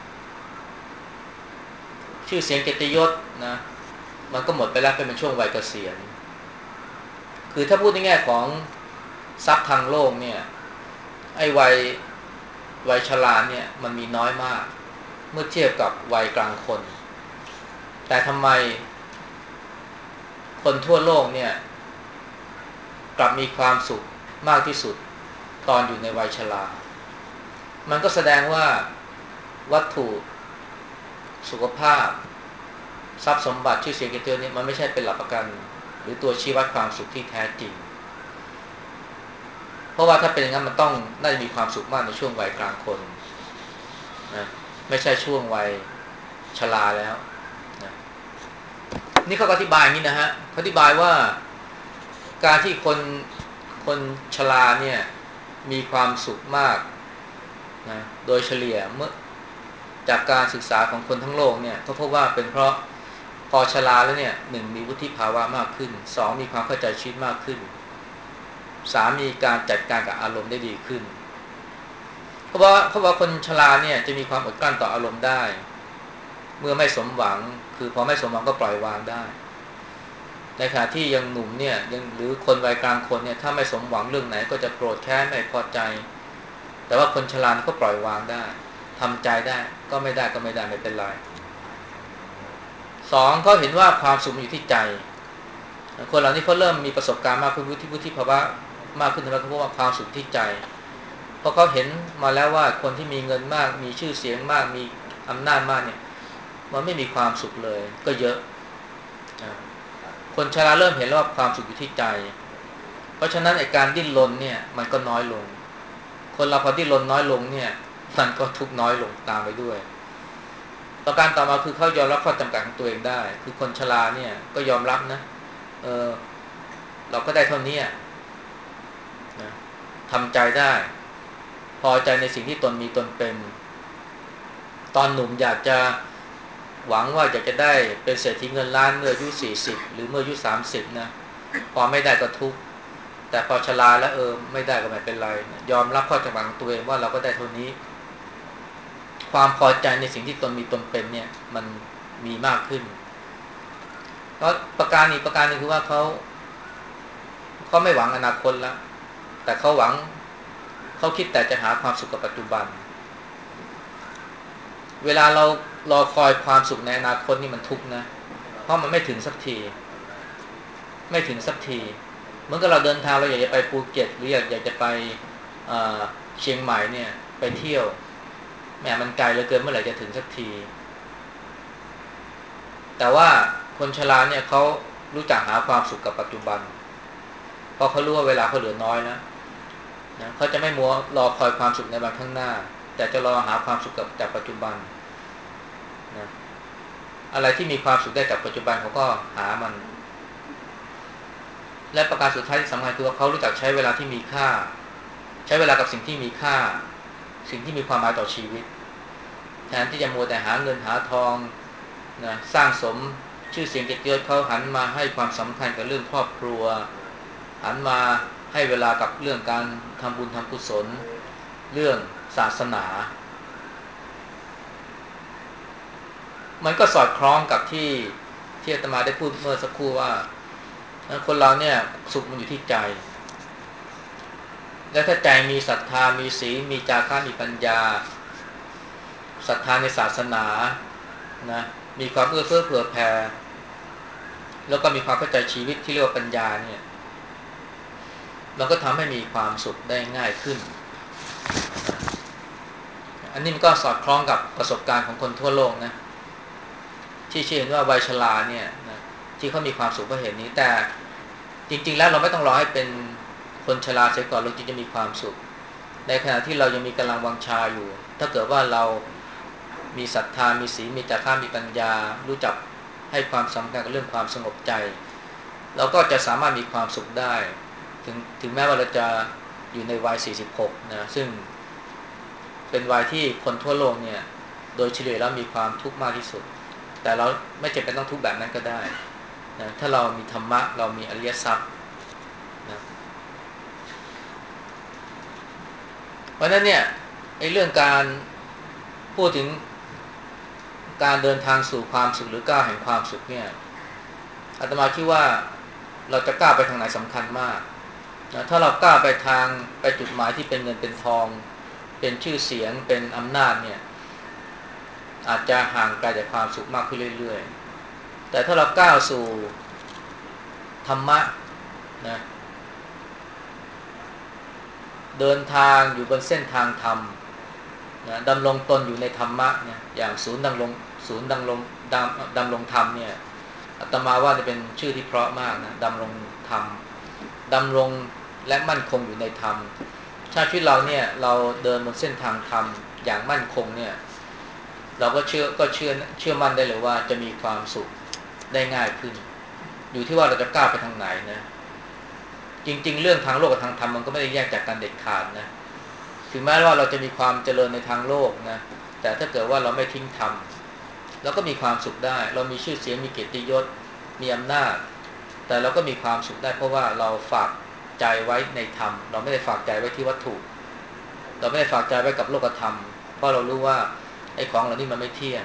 Speaker 1: ชื่อเสียงเกียรติยศนะมันก็หมดไปแล้วเป็นช่วงวัยเกษียณคือถ้าพูดในแง่ของทรัพย์ทางโลกเนี่ยไอ้วัยวัยชราเนี่ยมันมีน้อยมากเมื่อเทียบกับวัยกลางคนแต่ทำไมคนทั่วโลกเนี่ยกลับมีความสุขมากที่สุดตอนอยู่ในวัยชรามันก็แสดงว่าวัตถุสุขภาพทรัพย์สมบัติชื่อเสียงเกียรติยศนี่มันไม่ใช่เป็นหลักประกันหรือตัวชี้วัดความสุขที่แท้จริงเพราะว่าถ้าเป็นอย่างนั้นมันต้องน่าจะมีความสุขมากในช่วงวัยกลางคนนะไม่ใช่ช่วงวัยชราแล้วนะนี่เขาอธิบายอย่างนี้นะฮะเขาอธิบายว่าการที่คนคนชราเนี่ยมีความสุขมากนะโดยเฉลี่ยเมื่อจากการศึกษาของคนทั้งโลกเนี่ยเขาพบว่าเป็นเพราะพอชราแล้วเนี่ยหนึ่งมีวุฒิภาวะมากขึ้นสองมีความเข้าใจชีวิตมากขึ้นสามมีการจัดการกับอารมณ์ได้ดีขึ้นเพราะว่าเพราะว่าคนชราเนี่ยจะมีความอดกลั้นต่ออารมณ์ได้เมื่อไม่สมหวังคือพอไม่สมหวังก็ปล่อยวางได้ในขณะที่ยังหนุ่มเนี่ยยังหรือคนวัยกลางคนเนี่ยถ้าไม่สมหวังเรื่องไหนก็จะโกรธแค้นไม่พอใจแต่ว่าคนชราก็ปล่อยวางได้ทำใจได้ก็ไม่ได้ก็ไม่ได้ไม่เป็นไรสองเขาเห็นว่าความสุขอยู่ที่ใจคนเหล่านี้เขาเริ่มมีประสบการณ์มากขึ้นวุฒิวุฒิภาวะมากขึ้นแล้วเพราะว่าความสุขที่ใจเพราะเขาเห็นมาแล้วว่าคนที่มีเงินมากมีชื่อเสียงมากมีอำนาจมากเนี่ยมันไม่มีความสุขเลยก็เยอะคนชราเริ่มเห็นแล้วว่าความสุขอยู่ที่ใจเพราะฉะนั้นไอ้การดิ้นรนเนี่ยมันก็น้อยลงคนเราพอดิ้นรนน้อยลงเนี่ยมันก็ทุกข์น้อยลงตามไปด้วยประการต่อมาคือเขายอมรับข้อจำกัดของตัวเองได้คือคนชราเนี่ยก็ยอมรับนะเออเราก็ได้เท่านี้นะทำใจได้พอใจในสิ่งที่ตนมีตนเป็นตอนหนุ่มอยากจะหวังว่าอยากจะได้เป็นเศรษฐีเงินล้านเมื่ออายุสี่สิบหรือเมื่ออายุสามสิบนะพอไม่ได้ก็ทุกข์แต่พอชราแล้วเออไม่ได้ก็ไม่เป็นไรยอมรับข้อจำกัดของตัวเองว่าเราก็ได้เท่านี้ความพอใจในสิ่งที่ตนมีตนเป็นเนี่ยมันมีมากขึ้นเพราะประการอีกประการนึงคือว่าเขาเขาไม่หวังอนาคตแล้วแต่เขาหวังเขาคิดแต่จะหาความสุขกับปัจจุบันเวลาเรารอคอยความสุขในอนาคตนี่มันทุกข์นะเพราะมันไม่ถึงสักทีไม่ถึงสักทีเหมือนกับเราเดินทางเราอยากจะไปภูเก็ตหรืออยากอยากจะไปเชียงใหม่เนี่ยไปเที่ยวแหมมันไกลเหลือเกินเมื่อไหร่จะถึงสักทีแต่ว่าคนชราเนี่ยเขารู้จักหาความสุขกับปัจจุบันเพราะเขารู้ว่าเวลาเขาเหลือน้อยแล้วนะเขาจะไม่มัวรอคอยความสุขในวันข้างหน้าแต่จะรอหาความสุขกับจากปัจจุบันนะอะไรที่มีความสุขได้จากปัจจุบันเขาก็หามันและประการสุดท้ายที่สำคัญคือว่าเขารู้จักใช้เวลาที่มีค่าใช้เวลากับสิ่งที่มีค่าสิ่งที่มีความหมายต่อชีวิตแทนที่จะมัวแต่หาเงินหาทองนะสร้างสมชื่อเสียงเกียรติยศเขาหันมาให้ความสำคัญกับเรื่องครอบครัวหันมาให้เวลากับเรื่องการทำบุญทำกุศลเรื่องศาสนามันก็สอดคล้องกับที่ที่อาตมาได้พูดเมื่อสักครู่ว่าคนเราเนี่ยสุขมันอยู่ที่ใจและถ้าใจมีศรัทธามีศีลมีจาระมีปัญญาศรัทธาในศาสนานะมีความเอื้อเฟื้อเผื่อแผ่แล้วก็มีความเข้าใจชีวิตที่เรียกว่าปัญญาเนี่ยมันก็ทำให้มีความสุขได้ง่ายขึ้นอันนี้มันก็สอดคล้องกับประสบการณ์ของคนทั่วโลกนะที่เชื่อว่าวัยชราเนี่ยนะที่เขามีความสุขเพราะเหตุนี้แต่จริงๆแล้วเราไม่ต้องรอให้เป็นคนชราเสียก่อนเราจึงจะมีความสุขในขณะที่เรายังมีกำลังวังชาอยู่ถ้าเกิดว่าเรามีศรัทธามีศีลมีจาระมีปัญญารู้จักให้ความสำคัญกับเรื่องความสงบใจเราก็จะสามารถมีความสุขได้ถึงถึงแม้ว่าเราจะอยู่ในวัยสี่สิบหกนะซึ่งเป็นวัยที่คนทั่วโลกเนี่ยโดยเฉลี่ยแล้วมีความทุกข์มากที่สุดแต่เราไม่จำเป็นต้องทุกข์แบบนั้นก็ได้นะถ้าเรามีธรรมะเรามีอริยทรัพย์นะเพราะนั้นเนี่ยไอ้เรื่องการพูดถึงการเดินทางสู่ความสุขหรือก้าวแห่งความสุขเนี่ยอาตมาคิดว่าเราจะก้าวไปทางไหนสำคัญมากนะถ้าเราก้าวไปทางไปจุดหมายที่เป็นเงินเป็นทองเป็นชื่อเสียงเป็นอำนาจเนี่ยอาจจะห่างไกลจากความสุขมากขึ้นเรื่อยๆแต่ถ้าเราก้าวสู่ธรรมะนะเดินทางอยู่บนเส้นทางธรรมนะดำรงตนอยู่ในธรรมะเนี่ยอย่างศูนย์ดำรงศูนย์ดำรงดำดำรงธรรมเนี่ยอาตมาว่าจะเป็นชื่อที่เพราะมากนะดำรงธรรมดำรงและมั่นคงอยู่ในธรรมชาติชีวิตเราเนี่ยเราเดินบนเส้นทางธรรมอย่างมั่นคงเนี่ยเราก็เชื่อก็เชื่อเชื่อมั่นได้เลยว่าจะมีความสุขได้ง่ายขึ้นอยู่ที่ว่าเราจะก้าวไปทางไหนนะจริงๆเรื่องทางโลกกับทางธรรมมันก็ไม่ได้แยกจากกันเด็ดขาดนะถึงแม้ว่าเราจะมีความเจริญในทางโลกนะแต่ถ้าเกิดว่าเราไม่ทิ้งธรรมเราก็มีความสุขได้เรามีชื่อเสียงมีเกียรติยศมีอำนาจแต่เราก็มีความสุขได้เพราะว่าเราฝากใจไว้ในธรรมเราไม่ได้ฝากใจไว้ที่วัตถุเราไม่ได้ฝากใจไว้กับโลกธรรมเพราะเรารู้ว่าไอ้ของเหล่านี้มันไม่เที่ยง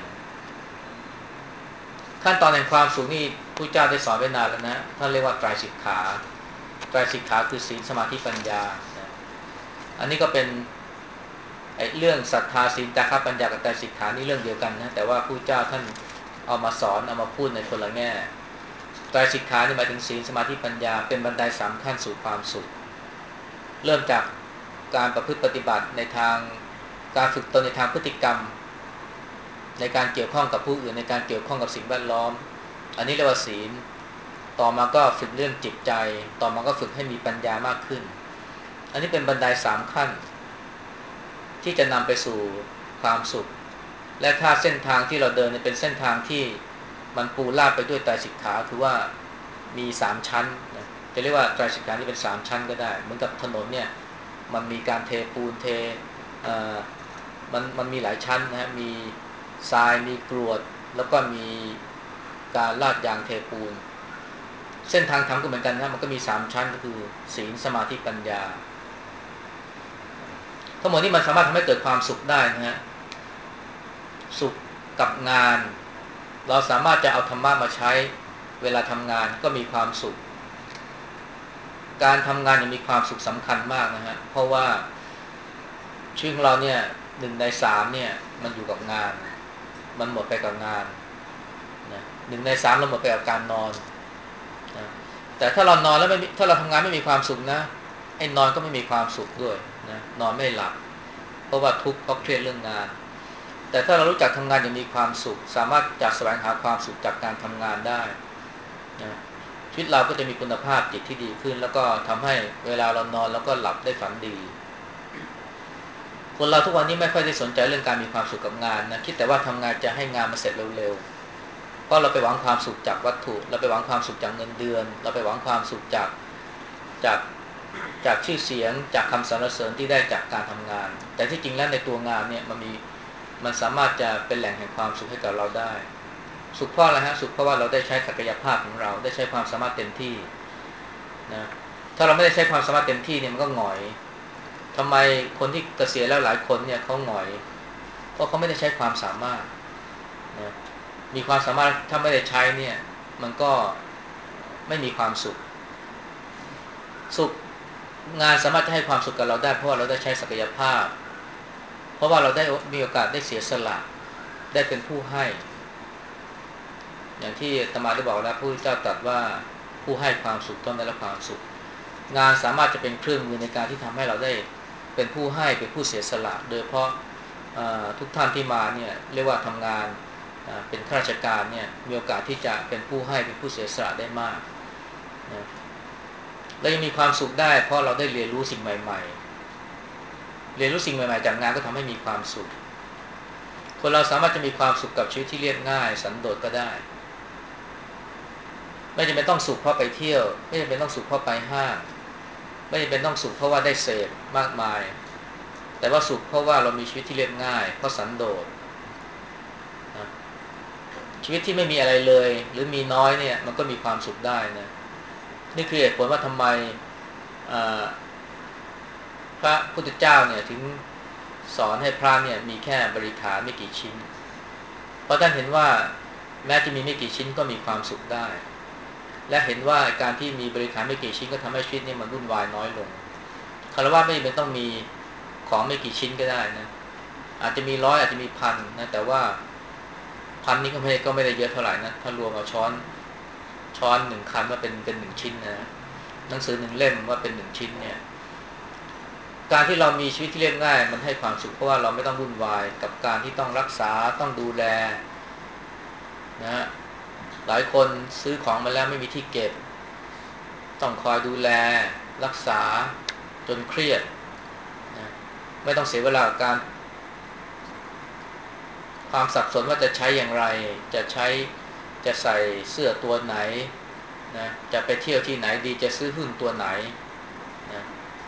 Speaker 1: ขั้นตอนแห่งความสุขนี่พระเจ้าได้สอนไว้นานแล้วนะท่านเรียกว่าไตรสิกขาไตรสิกขาคือศีลสมาธิปัญญานะอันนี้ก็เป็นไอ้เรื่องศรัทธาศีลจาระปัญญากับไตรสิกขานี่เรื่องเดียวกันนะแต่ว่าพระเจ้าท่านเอามาสอนเอามาพูดในคนละแง่ไตรสิกขานี่หมายถึงศีลสมาธิปัญญาเป็นบันไดสามขั้นสู่ความสุขเริ่มจากการประพฤติปฏิบัติในทางการฝึกตนในทางพฤติกรรมในการเกี่ยวข้องกับผู้อื่นในการเกี่ยวข้องกับสิ่งแวดล้อมอันนี้เรียกว่าศีลต่อมาก็ฝึกเรื่องจิตใจต่อมาก็ฝึกให้มีปัญญามากขึ้นอันนี้เป็นบันไดสามขั้นที่จะนำไปสู่ความสุขและถ้าเส้นทางที่เราเดินเป็นเส้นทางที่มันปูราบไปด้วยไตรสิกขาคือว่ามีสามชั้นนะจะเรียกว่าไตรสิกขาที่เป็นสามชั้นก็ได้เหมือนกับถนนเนี่ยมันมีการเทปูนเทเอ่อมันมันมีหลายชั้นนะฮะมีทรายมีกรวดแล้วก็มีการลาดยางเทปูนเส้นทางธรรมก็เหมือนกันนะมันก็มีสามชั้นก็คือศีลสมาธิปัญญาทั้งหมดนี้มันสามารถทำให้เกิดความสุขได้นะฮะสุขกับงานเราสามารถจะเอาธรรมะมาใช้เวลาทำงานก็มีความสุขการทำงานยังมีความสุขสำคัญมากนะฮะเพราะว่าชีวิตของเราเนี่ยหนึ่งในสามเนี่ยมันอยู่กับงานมันหมดไปกับงานนะหนึ่งในสามเราหมดไปกับการนอนนะแต่ถ้าเรานอนแล้วไม่ถ้าเราทำงานไม่มีความสุขนะไอ้นอนก็ไม่มีความสุขด้วยนะนอนไม่หลับเพราะว่าทุกข์เพราะเครียดเรื่องงานแต่ถ้าเรารู้จักทำงานอย่างมีความสุขสามารถจะแสวงหาความสุขจากการทำงานได้นะชีวิตเราก็จะมีคุณภาพจิตที่ดีขึ้นแล้วก็ทำให้เวลาเรานอนแล้วก็หลับได้ฝันดีคนเราทุกวันนี้ไม่ค่อยได้สนใจเรื่องการมีความสุขกับงานนะคิดแต่ว่าทำงานจะให้งานมาเสร็จเร็วๆเพราะเราไปหวังความสุขจากวัตถุเราไปหวังความสุขจากเงินเดือนเราไปหวังความสุขจากจากจากชื่อเสียงจากคำสรรเสริญที่ได้จากการทำงานแต่ที่จริงแล้วในตัวงานเนี่ยมันมีมันสามารถจะเป็นแหล่งแห่งความสุขให้กับเราได้สุขเพราะอะไรฮะสุขเพราะว่าเราได้ใช้ศักยภาพของเราได้ใช้ความสามารถเต็มที่นะถ้าเราไม่ได้ใช้ความสามารถเต็มที่เนี่ยมันก็หงอยทำไมคนที่เกษียณแล้วหลายคนเนี่ยเขาหงอยเพราะเขาไม่ได้ใช้ความสามารถนะมีความสามารถถ้าไม่ได้ใช้เนี่ยมันก็ไม่มีความสุขสุขงานสามารถจะให้ความสุขกับเราได้เพราะว่าเราได้ใช้ศักยภาพเพราะว่าเราได้มีโอกาสได้เสียสละได้เป็นผู้ให้อย่างที่อาตมาได้บอกแล้วพระพุทธเจ้าตรัสว่าผู้ให้ความสุขต้องได้รับความสุขงานสามารถจะเป็นเครื่องมือในการที่ทำให้เราได้เป็นผู้ให้เป็นผู้เสียสละโดยเพราะทุกท่านที่มาเนี่ยเรียกว่าทำงานเป็นข้าราชการเนี่ยมีโอกาสที่จะเป็นผู้ให้เป็นผู้เสียสละได้มากนะและยังมีความสุขได้เพราะเราได้เรียนรู้สิ่งใหม่ๆเรียนรู้สิ่งใหม่ๆจากงานก็ทำให้มีความสุขคนเราสามารถจะมีความสุขกับชีวิตที่เรียบง่ายสันโดษก็ได้ไม่จำเป็นต้องสุขเพราะไปเที่ยวไม่จำเป็นต้องสุขเพราะไปห้างไม่จำเป็นต้องสุขเพราะว่าได้เสพมากมายแต่ว่าสุขเพราะว่าเรามีชีวิตที่เรียบง่ายเพราะสันโดษนะชีวิตที่ไม่มีอะไรเลยหรือมีน้อยเนี่ยมันก็มีความสุขได้นะนี่คือเหตุผลว่าทำไมพระพุทธเจ้าเนี่ยถึงสอนให้พระเนี่ยมีแค่บริขารไม่กี่ชิ้นเพราะท่านเห็นว่าแม้จะมีไม่กี่ชิ้นก็มีความสุขได้และเห็นว่าการที่มีบริขารไม่กี่ชิ้นก็ทำให้ชีวิตนี่มันวุ่นวายน้อยลงคารวะไม่จำเป็นต้องมีของไม่กี่ชิ้นก็ได้นะอาจจะมีร้อยอาจจะมีพันนะแต่ว่าพันนี้ก็ไม่ก็ไม่ได้เยอะเท่าไหร่นะถ้ารวมเอาช้อนช้อนหนึ่งคันว่าเป็นเป็นหนึ่งชิ้นนะหนังสือหนึ่งเล่มว่าเป็นหนึ่งชิ้นเนี่ยการที่เรามีชีวิตที่เรียบง่ายมันให้ความสุขเพราะว่าเราไม่ต้องวุ่นวายกับการที่ต้องรักษาต้องดูแลนะหลายคนซื้อของมาแล้วไม่มีที่เก็บต้องคอยดูแลรักษาจนเครียดนะไม่ต้องเสียเวลากับการความสับสนว่าจะใช้อย่างไรจะใช้จะใส่เสื้อตัวไหนนะจะไปเที่ยวที่ไหนดีจะซื้อหุ้นตัวไหนนะ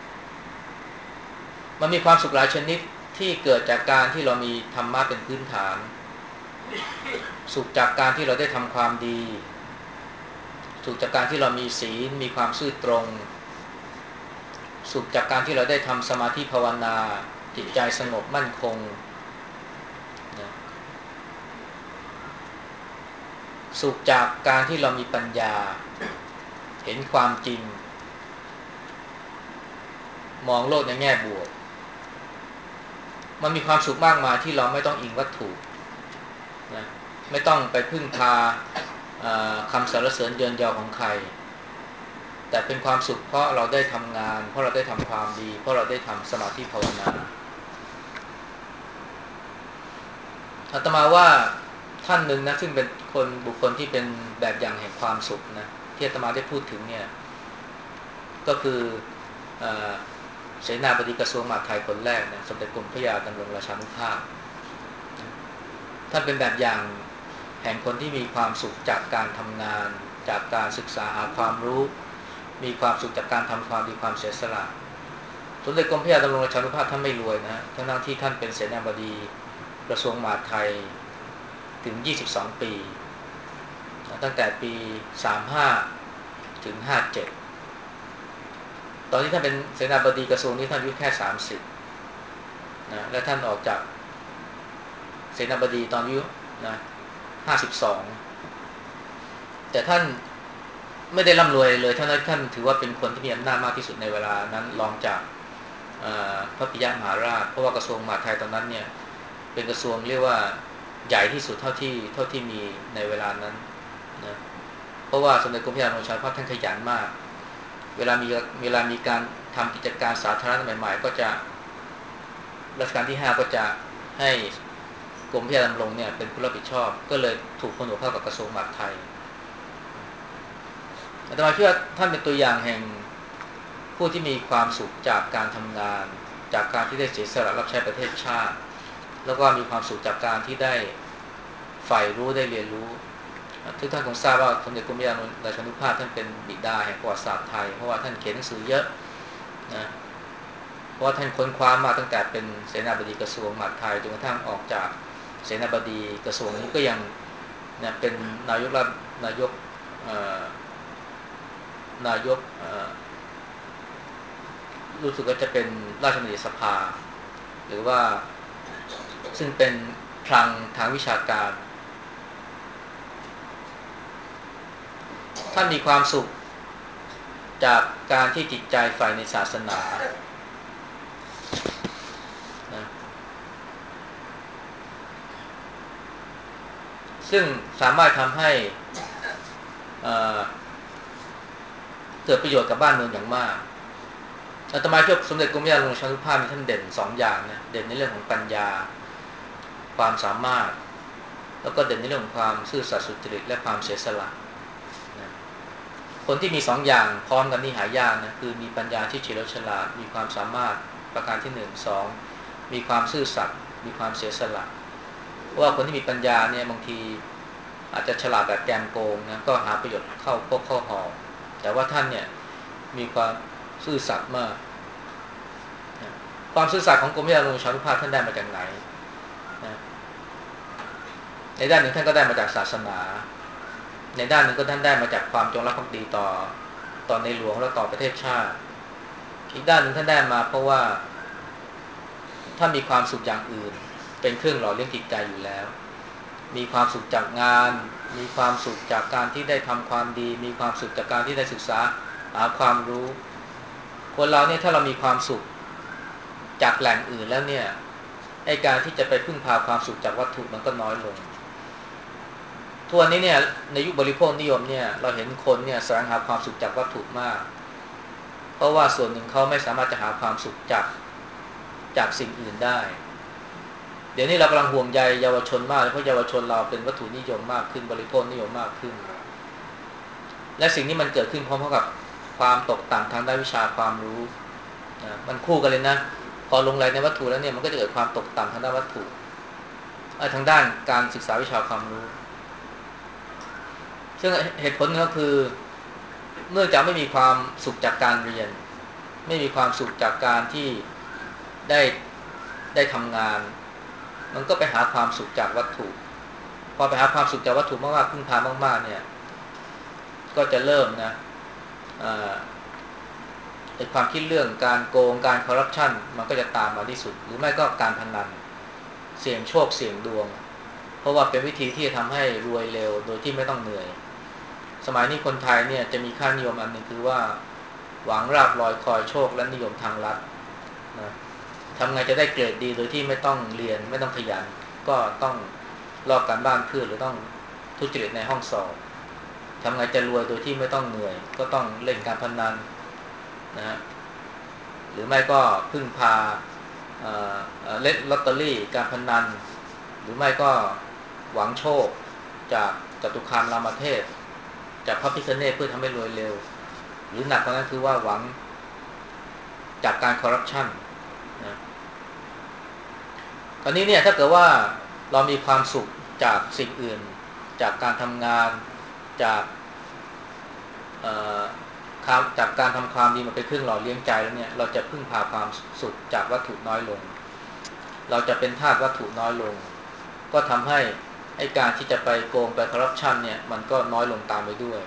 Speaker 1: มันมีความสุขหลายชนิดที่เกิดจากการที่เรามีธรรมะเป็นพื้นฐานสุขจากการที่เราได้ทำความดีสุขจากการที่เรามีศีลมีความซื่อตรงสุขจากการที่เราได้ทำสมาธิภาวนาจิตใจสงบมั่นคงนะสุขจากการที่เรามีปัญญาเห็นความจริงมองโลกในแง่บวกมันมีความสุขมากมายที่เราไม่ต้องอิงวัตถุนะไม่ต้องไปพึ่งพาคำสรรเสริญเยินยอของใครแต่เป็นความสุขเพราะเราได้ทำงานเพราะเราได้ทำความดีเพราะเราได้ทำสมาธิภาวนาอาตมาว่าท่านหนึ่งนะซึ่งเป็นคนบุคคลที่เป็นแบบอย่างแห่งความสุขนะที่อาตมาได้พูดถึงเนี่ยก็คือเสนาบดีกระทรวงมหาดไทยคนแรกเนี่ยสมเด็จกรมพระยาดำรงราชานุภาพท่านเป็นแบบอย่างแห่งคนที่มีความสุขจากการทำงานจากการศึกษาหาความรู้มีความสุขจากการทำความดีความเสียสละสมเด็จกรมพระยาดำรงราชานุภาพท่านไม่รวยนะทั้งที่ท่านเป็นเสนาบดีกระทรวงมหาดไทยถึงยี่สิบสองปีตั้งแต่ปีสามสิบห้าถึงห้าสิบเจ็ดตอนที่ท่านเป็นเสนาบดีกระทรวงนี้ท่านอายุแค่สามสิบนะและท่านออกจากเสนาบดีตอนอายุนะห้าสิบสองแต่ท่านไม่ได้ร่ำรวยเลยท่านท่านถือว่าเป็นคนที่มีอำนาจมากที่สุดในเวลานั้นรองจากพระปิยมหาราชเพราะว่ากระทรวงมหาดไทยตอนนั้นเนี่ยเป็นกระทรวงเรียกว่าใหญ่ที่สุดเท่าที่เท่าที่มีในเวลานั้นนะเพราะว่าสมเด็จกรมพระยาดำรงราชานุภาพท่านขยันมากเวลามีเวลามีการทำกิจการสาธารณะใหม่ๆก็จะรัชกาลที่ห้าก็จะให้กรมพระยาดำรงเนี่ยเป็นผู้รับผิดชอบก็เลยถูกผนวกเข้ากับกระทรวงมหาดไทยอาตมาคิดว่าท่านเป็นตัวอย่างแห่งผู้ที่มีความสุขจากการทำงานจากการที่ได้เสียสละรับใช้ประเทศชาติแล้วก็มีความสุขจากการที่ได้ใฝ่รู้ได้เรียนรู้ทุกท่านคงทราบว่าสมเด็จกรมพระยาดำรงราชานุภาพท่านเป็นบิดาแห่งประวัติศาสตร์ไทยเพราะว่าท่านเขียนหนังสือเยอะนะเพราะว่าท่านค้นคว้ามาตั้งแต่เป็นเสนาบดีกระทรวงมหาดไทยจนกระทั่งออกจากเสนาบดีกระทรวงนี้ก็ยังเนี่ยเป็นนายกรัฐนายกนายกรู้สึกว่าจะเป็นราชบัณฑิตสภาหรือว่าซึ่งเป็นคลังทางวิชาการท่านมีความสุขจากการที่จิตใจใฝ่ในศาสนานะซึ่งสามารถทำให้เเกิดประโยชน์กับบ้านเมืองอย่างมากอาตมาคิดว่าสมเด็จกรมพระยาดำรงราชานุภาพมีท่านเด่นสองอย่างนะเด่นในเรื่องของปัญญาความสามารถแล้วก็เด่นในเรื่องของความซื่อสัตย์สุจริตและความเสียสละนะคนที่มีสองอย่างพร้อมกันนี่หายากนะคือมีปัญญาที่เฉลียวฉลาดมีความสามารถประการที่หนึ่งสองมีความซื่อสัตย์มีความเสียสละเพราะว่าคนที่มีปัญญาเนี่ยบางทีอาจจะฉลาดแบบแกมโกงนะก็หาประโยชน์เข้าพวกเข้าหอแต่ว่าท่านเนี่ยมีความซื่อสัตย์มากความซื่อสัตย์ของกรมพระยาดำรงราชานุภาพท่านได้มาจากไหนนะในด้านหนึ่งท่านก็ได้มาจากศาสนาในด้านหนึ่งก็ท่านได้มาจากความจงรักภักดีต่อต่อในหลวงและต่อประเทศชาติอีกด้านหนึ่งท่านได้มาเพราะว่าท่านมีความสุขอย่างอื่นเป็นเครื่องหล่อเลี้ยงจิตใจอยู่แล้วมีความสุขจากงานมีความสุขจากการที่ได้ทำความดีมีความสุขจากการที่ได้ศึกษาหาความรู้คนเราเนี่ยถ้าเรามีความสุขจากแหล่งอื่นแล้วเนี่ยไอ้การที่จะไปพึ่งพาความสุขจากวัตถุมันก็น้อยลงทุกวันนี้เนี่ยในยุคบริโภคนิยมเนี่ยเราเห็นคนเนี่ยแสวงหาความสุขจากวัตถุมากเพราะว่าส่วนหนึ่งเขาไม่สามารถจะหาความสุขจากจากสิ่งอื่นได้เดี๋ยวนี้เรากำลังห่วงใยเยาวชนมากเพราะเยาวชนเราเป็นวัตถุนิยมมากขึ้นบริโภคนิยมมากขึ้นและสิ่งนี้มันเกิดขึ้นพร้อมกับความตกต่ำทางด้านวิชาความรู้นะมันคู่กันเลยนะพอลงรายในวัตถุแล้วเนี่ยมันก็จะเกิดความตกต่ำทางด้านวัตถุทางด้านการศึกษาวิชาความรู้ซึ่งเหตุผลก็คือเนื่องจากไม่มีความสุขจากการเรียนไม่มีความสุขจากการที่ได้ได้ทำงานมันก็ไปหาความสุขจากวัตถุพอไปหาความสุขจากวัตถุมากๆพึ่งพามากๆเนี่ยก็จะเริ่มนะไอ้ความคิดเรื่องการโกงการคอร์รัปชันมันก็จะตามมาที่สุดหรือไม่ก็การพนันเสี่ยงโชคเสี่ยงดวงเพราะว่าเป็นวิธีที่จะทำให้รวยเร็วโดยที่ไม่ต้องเหนื่อยสมัยนี้คนไทยเนี่ยจะมีค่านิยมอันนึงคือว่าหวังราบลอยคอยโชคและนิยมทางลัดนะทำไงจะได้เกรดดีโดยที่ไม่ต้องเรียนไม่ต้องขยันก็ต้องลอกการบ้านเพื่อนหรือต้องทุจริตในห้องสอบทำไงจะรวยโดยที่ไม่ต้องเหนื่อยก็ต้องเล่นการพนันนะหรือไม่ก็พึ่งพาเล่นลอตเตอรี่การพนันหรือไม่ก็หวังโชคจากจตุคามรามเทพจากพระพิฆเนศเพื่อทำให้รวยเร็วหรือหนักกว่านั้นคือว่าหวังจากการคอร์รัปชันนะตอนนี้เนี่ยถ้าเกิดว่าเรามีความสุขจากสิ่งอื่นจากการทำงานจากจากการทำความดีมาเป็นเครื่องหล่อเลี้ยงใจแล้วเนี่ยเราจะพึ่งพาความสุขจากวัตถุน้อยลงเราจะเป็นทาสวัตถุน้อยลงก็ทำให้ไอ้การที่จะไปโกงไปคอร์รัปชันเนี่ยมันก็น้อยลงตามไปด้วย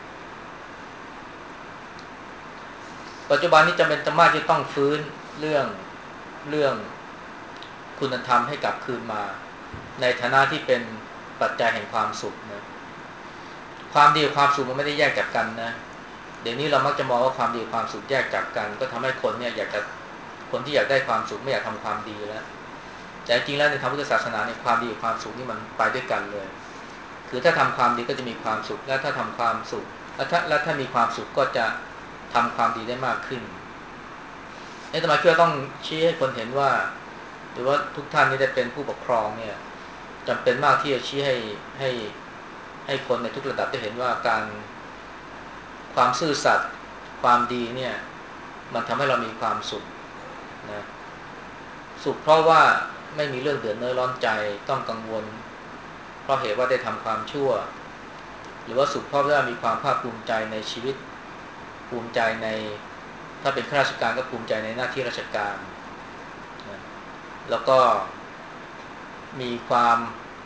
Speaker 1: ปัจจุบันนี้จำเป็นจะมากที่ต้องฟื้นเรื่องเรื่องคุณธรรมให้กลับคืนมาในฐานะที่เป็นปัจจัยแห่งความสุขนะความดีกับความสุขมันไม่ได้แยกจากกันนะเดี๋ยวนี้เรามักจะมองว่าความดีกับความสุขแยกจากกันก็ทำให้คนเนี่ยอยากจะคนที่อยากได้ความสุขไม่อยากทำความดีแล้วแต่จริงแล้วในทางพุทธศาสนาเนี่ยความดีกับความสุขนี่มันไปด้วยกันเลยคือถ้าทำความดีก็จะมีความสุขและถ้าทำความสุขและถ้าและถ้ามีความสุขก็จะทำความดีได้มากขึ้นนี่อาตมาคิดว่าต้องชี้ให้คนเห็นว่าหรือว่าทุกท่านนี่ได้เป็นผู้ปกครองเนี่ยจำเป็นมากที่จะชี้ให้ให้ให้คนในทุกระดับได้เห็นว่าการความซื่อสัตย์ความดีเนี่ยมันทำให้เรามีความสุขนะสุขเพราะว่าไม่มีเรื่องเดือดเนื้อร้อนใจต้องกังวลเพราะเหตุว่าได้ทำความชั่วหรือว่าสุขเพราะว่ามีความภาคภูมิใจในชีวิตภูมิใจในถ้าเป็นข้าราชการก็ภูมิใจในหน้าที่ราชการนะแล้วก็มีความ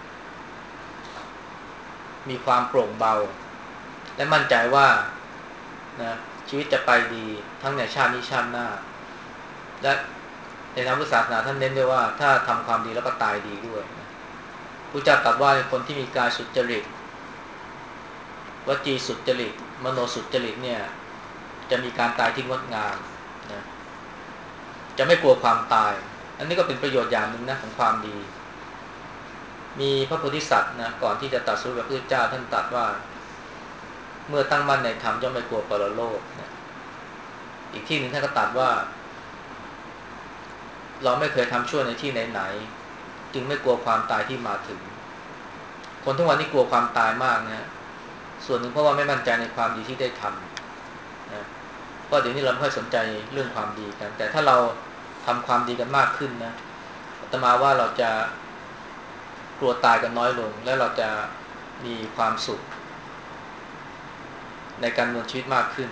Speaker 1: มีความโปร่งเบาและมั่นใจว่านะชีวิตจะไปดีทั้งในชาตินี้ชาติหน้าและในทางพุทธศาสนาท่านเน้นด้วยว่าถ้าทำความดีแล้วก็ตายดีด้วยนะพระเจ้าตรัสว่าคนที่มีกายสุจริตวจีสุจริตมโนสุจริตเนี่ยจะมีการตายที่งดงามนะจะไม่กลัวความตายอันนี้ก็เป็นประโยชน์อย่างหนึ่งนะของความดีมีพระโพธิสัตว์นะก่อนที่จะตรัสรู้กับพระเจ้าท่านตรัสว่าเมื่อตั้งมั่นในธรรมย่อมไม่กลัวปรโลกนะอีกที่หนึ่งท่านก็ตรัสว่าเราไม่เคยทำชั่วในที่ไหนๆจึงไม่กลัวความตายที่มาถึงคนทุกวันนี้กลัวความตายมากนะส่วนหนึ่งเพราะว่าไม่มั่นใจในความดีที่ได้ทำนะเพราะเดี๋ยวนี้เราไม่ค่อยสนใจเรื่องความดีกันแต่ถ้าเราทำความดีกันมากขึ้นนะอาตมาว่าเราจะกลัวตายกันน้อยลงและเราจะมีความสุขในการดำเนินชีวิตมากขึ้น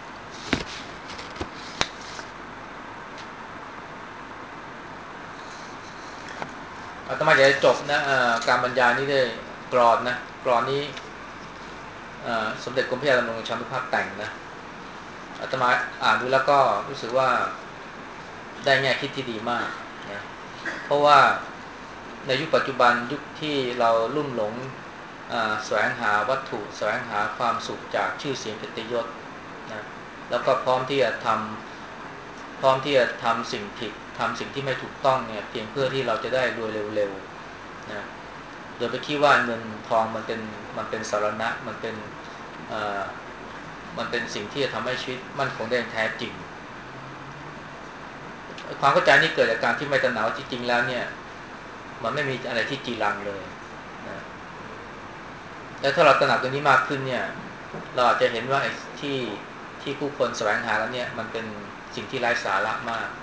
Speaker 1: อาตมาอยากจะจบนะการบรรยายนี้ด้วยกลอนนะกลอนนี้สมเด็จกรมพระยาดำรงชานุภาพแต่งนะอาตมาอ่านดูแล้วก็รู้สึกว่าได้แง่คิดที่ดีมากนะเพราะว่าในยุคปัจจุบันยุคที่เราลุ่มหลงแสวงหาวัตถุแสวงหาความสุขจากชื่อเสียงเกียรติยศนะแล้วก็พร้อมที่จะทำพร้อมที่จะทำสิ่งผิดทำสิ่งที่ไม่ถูกต้องเนี่ยเพียงเพื่อที่เราจะได้รวยเร็วๆนะโดยไปคิดว่าเงินทองมันเป็นมันเป็นสารณะมันเป็นมันเป็นสิ่งที่จะทำให้ชีวิตมั่นคงได้แท้จริงความเข้าใจนี้เกิดจากการที่ไม่ตระหนักว่าจริงๆแล้วเนี่ยมันไม่มีอะไรที่จีรังเลยนะแล้วถ้าเราตระหนักตรงนี้มากขึ้นเนี่ยเราอาจจะเห็นว่าไอ้ที่ที่ผู้คนแสวงหาแล้วเนี่ยมันเป็นสิ่งที่ไร้สาระมาก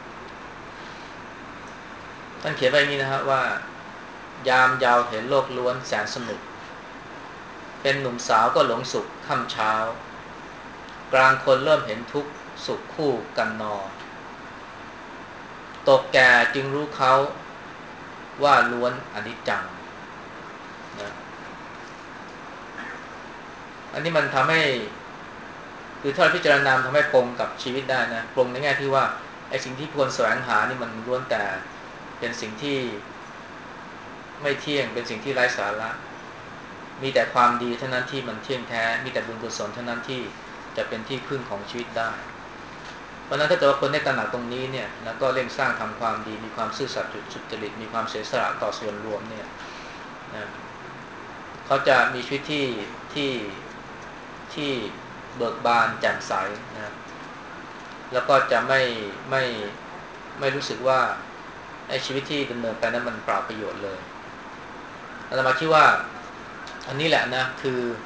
Speaker 1: ท่านเขียนไว้อย่างนี้นะครับว่ายามยาวเห็นโลกล้วนแสนสนุกเป็นหนุ่มสาวก็หลงสุขค่ำเช้ากลางคนเริ่มเห็นทุกข์สุขคู่กันนอตกแก่จึงรู้เขาว่าล้วนอนิจจังนะอันนี้มันทำให้คือถ้าพิจารณาทำให้ปรงกับชีวิตได้นะปรงในแง่ที่ว่าไอ้สิ่งที่ควรแสวงหานี่มันล้วนแต่เป็นสิ่งที่ไม่เที่ยงเป็นสิ่งที่ไร้สาระมีแต่ความดีเท่านั้นที่มันเที่ยงแท้มีแต่บุญกุศลเท่านั้นที่จะเป็นที่พึ่งของชีวิตได้เพราะนั้นถ้าเกิดว่าคนได้ตระหนักตรงนี้เนี่ยแล้วก็เร่งสร้างทำความดีมีความซื่อสัตย์สุจริตมีความเสียสละต่อส่วนรวมเนี่ยนะเขาจะมีชีวิตที่ที่ที่เบิกบานแจ่มใสนะแล้วก็จะไม่ไม่ไม่รู้สึกว่าไอ้ชีวิตที่ดำเนินไปนั้นมันเปล่าประโยชน์เลยอาตมาคิดว่าอันนี้แหละนะคือ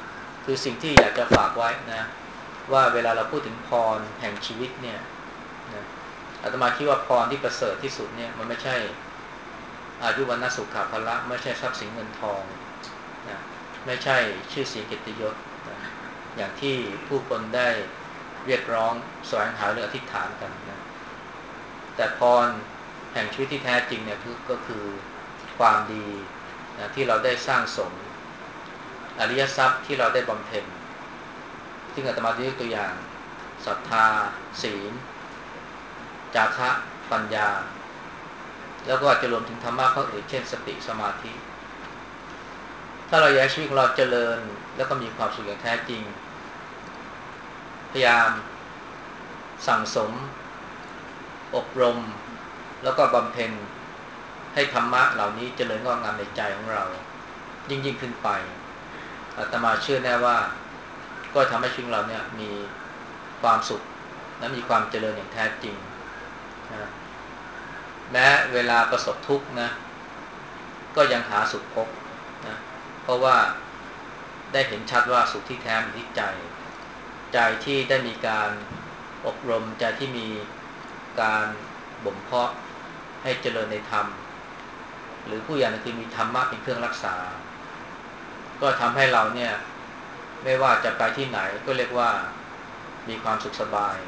Speaker 1: คือสิ่งที่อยากจะฝากไว้นะว่าเวลาเราพูดถึงพรแห่งชีวิตเนี่ยนะอาตมาคิดว่าพรที่ประเสริฐที่สุดเนี่ยมันไม่ใช่อายุวันนสุขภาละไม่ใช่ทรัพย์สินเงินทองนะไม่ใช่ชื่อเสียงเกียรติยศนะอย่างที่ผู้คนได้เรียกร้องแสวงหาหรืออธิษฐานกันนะแต่พรแห่งชีวิตที่แท้จริงเนี่ยก็คือความดีนะที่เราได้สร้างสมอริยทรัพย์ที่เราได้บำเพ็ญที่อาตมาได้ยกตัวอย่างศรัทธาศีลจาคะปัญญาแล้วก็อาจจะรวมถึงธรรมะข้ออื่นเช่นสติสมาธิถ้าเราอยากให้ชีวิตของเราเจริญแล้วก็มีความสุขอย่างแท้จริงพยายามสั่งสมอบรมแล้วก็บำเพ็ญให้ธรรมะเหล่านี้เจริญงอกงามในใจของเรายิ่งยิ่งขึ้นไปอาตมาเชื่อแน่ว่าก็ทำให้ชีวิตเราเนี่ยมีความสุขและมีความเจริญอย่างแท้จริงนะแม้เวลาประสบทุกข์นะก็ยังหาสุขพบนะเพราะว่าได้เห็นชัดว่าสุขที่แท้อยู่ที่ใจใจที่ได้มีการอบรมใจที่มีการบ่มเพาะให้เจริญในธรรมหรือผู้อย่างคือมีธรรมะเป็นเครื่องรักษาก็ทำให้เราเนี่ยไม่ว่าจะไปที่ไหนก็เรียกว่ามีความสุขสบาย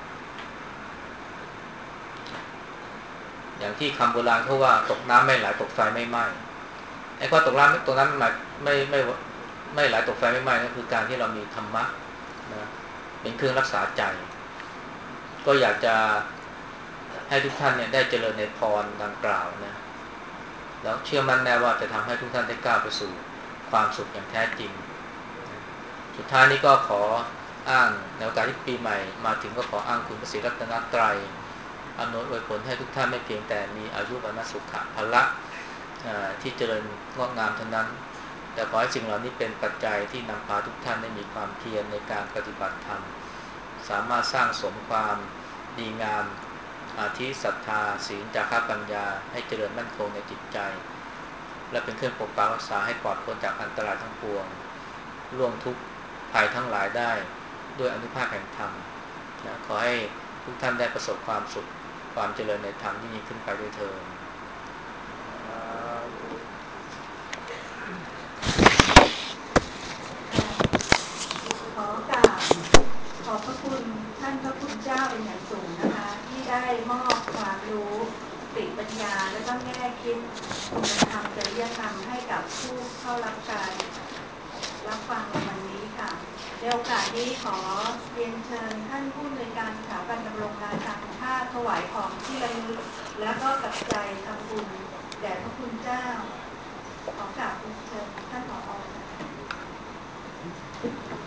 Speaker 1: อย่างที่คำโบราณเขาว่าตกน้ำไม่ไหลตกไฟไม่ไหม้ไอ้ข้อตกน้ำตรงนั้นหมายไม่ไม่ไม่ไหลตกไฟไม่ไหม้นั่นคือการที่เรามีธรรมะนะเป็นเครื่องรักษาใจก็อยากจะให้ทุกท่านเนี่ยได้เจริญในพรดังกล่าวนะแล้วเชื่อมั่นแน่ว่าจะทำให้ทุกท่านได้ก้าวไปสู่ความสุขอย่างแท้จริงสุดท้ายนี้ก็ขออ้างในโอกาสที่ปีใหม่มาถึงก็ขออ้างคุณพระศรีรัตนตรัยอำนวยอวยผลให้ทุกท่านไม่เพียงแต่มีอายุวันสุขภละที่เจริญงอกงามเท่านั้นแต่ขอให้สิ่งเหล่านี้เป็นปัจจัยที่นำพาทุกท่านได้มีความเพียรในการปฏิบัติธรรมสามารถสร้างสมความดีงามอาทิศรัทธาศีลจาคะปัญญาให้เจริญมั่นคงในจิตใจและเป็นเครื่องปกปักรักษาให้ปลอดพ้นจากอันตรายทั้งปวงล่วงทุกข์ภัยทั้งหลายได้ด้วยอานุภาพแห่งธรรมนะขอให้ทุกท่านได้ประสบความสุขความเจริญในธรรมยิ่งขึ้นไปด้วยเถิด
Speaker 2: ขอกราบขอบพระคุณท่านพระคุณเจ้าเป็นอย่างสูงนะคะที่ได้มอบความรู้สติปัญญาและก็แง่คิดคุณธรรมจริยธรรมให้กับผู้เข้ารับการรับฟังในวันนี้ค่ะในโอกาสนี้ขอเรียนเชิญท่านผู้อำนวยการสถาบันดำรงงานการท่าถวายของที่ระลึกและก็ปัจจัยทำบุญแด่พระคุณเจ้าขอกราบเรียนเชิญท่านผอ.ค่ะ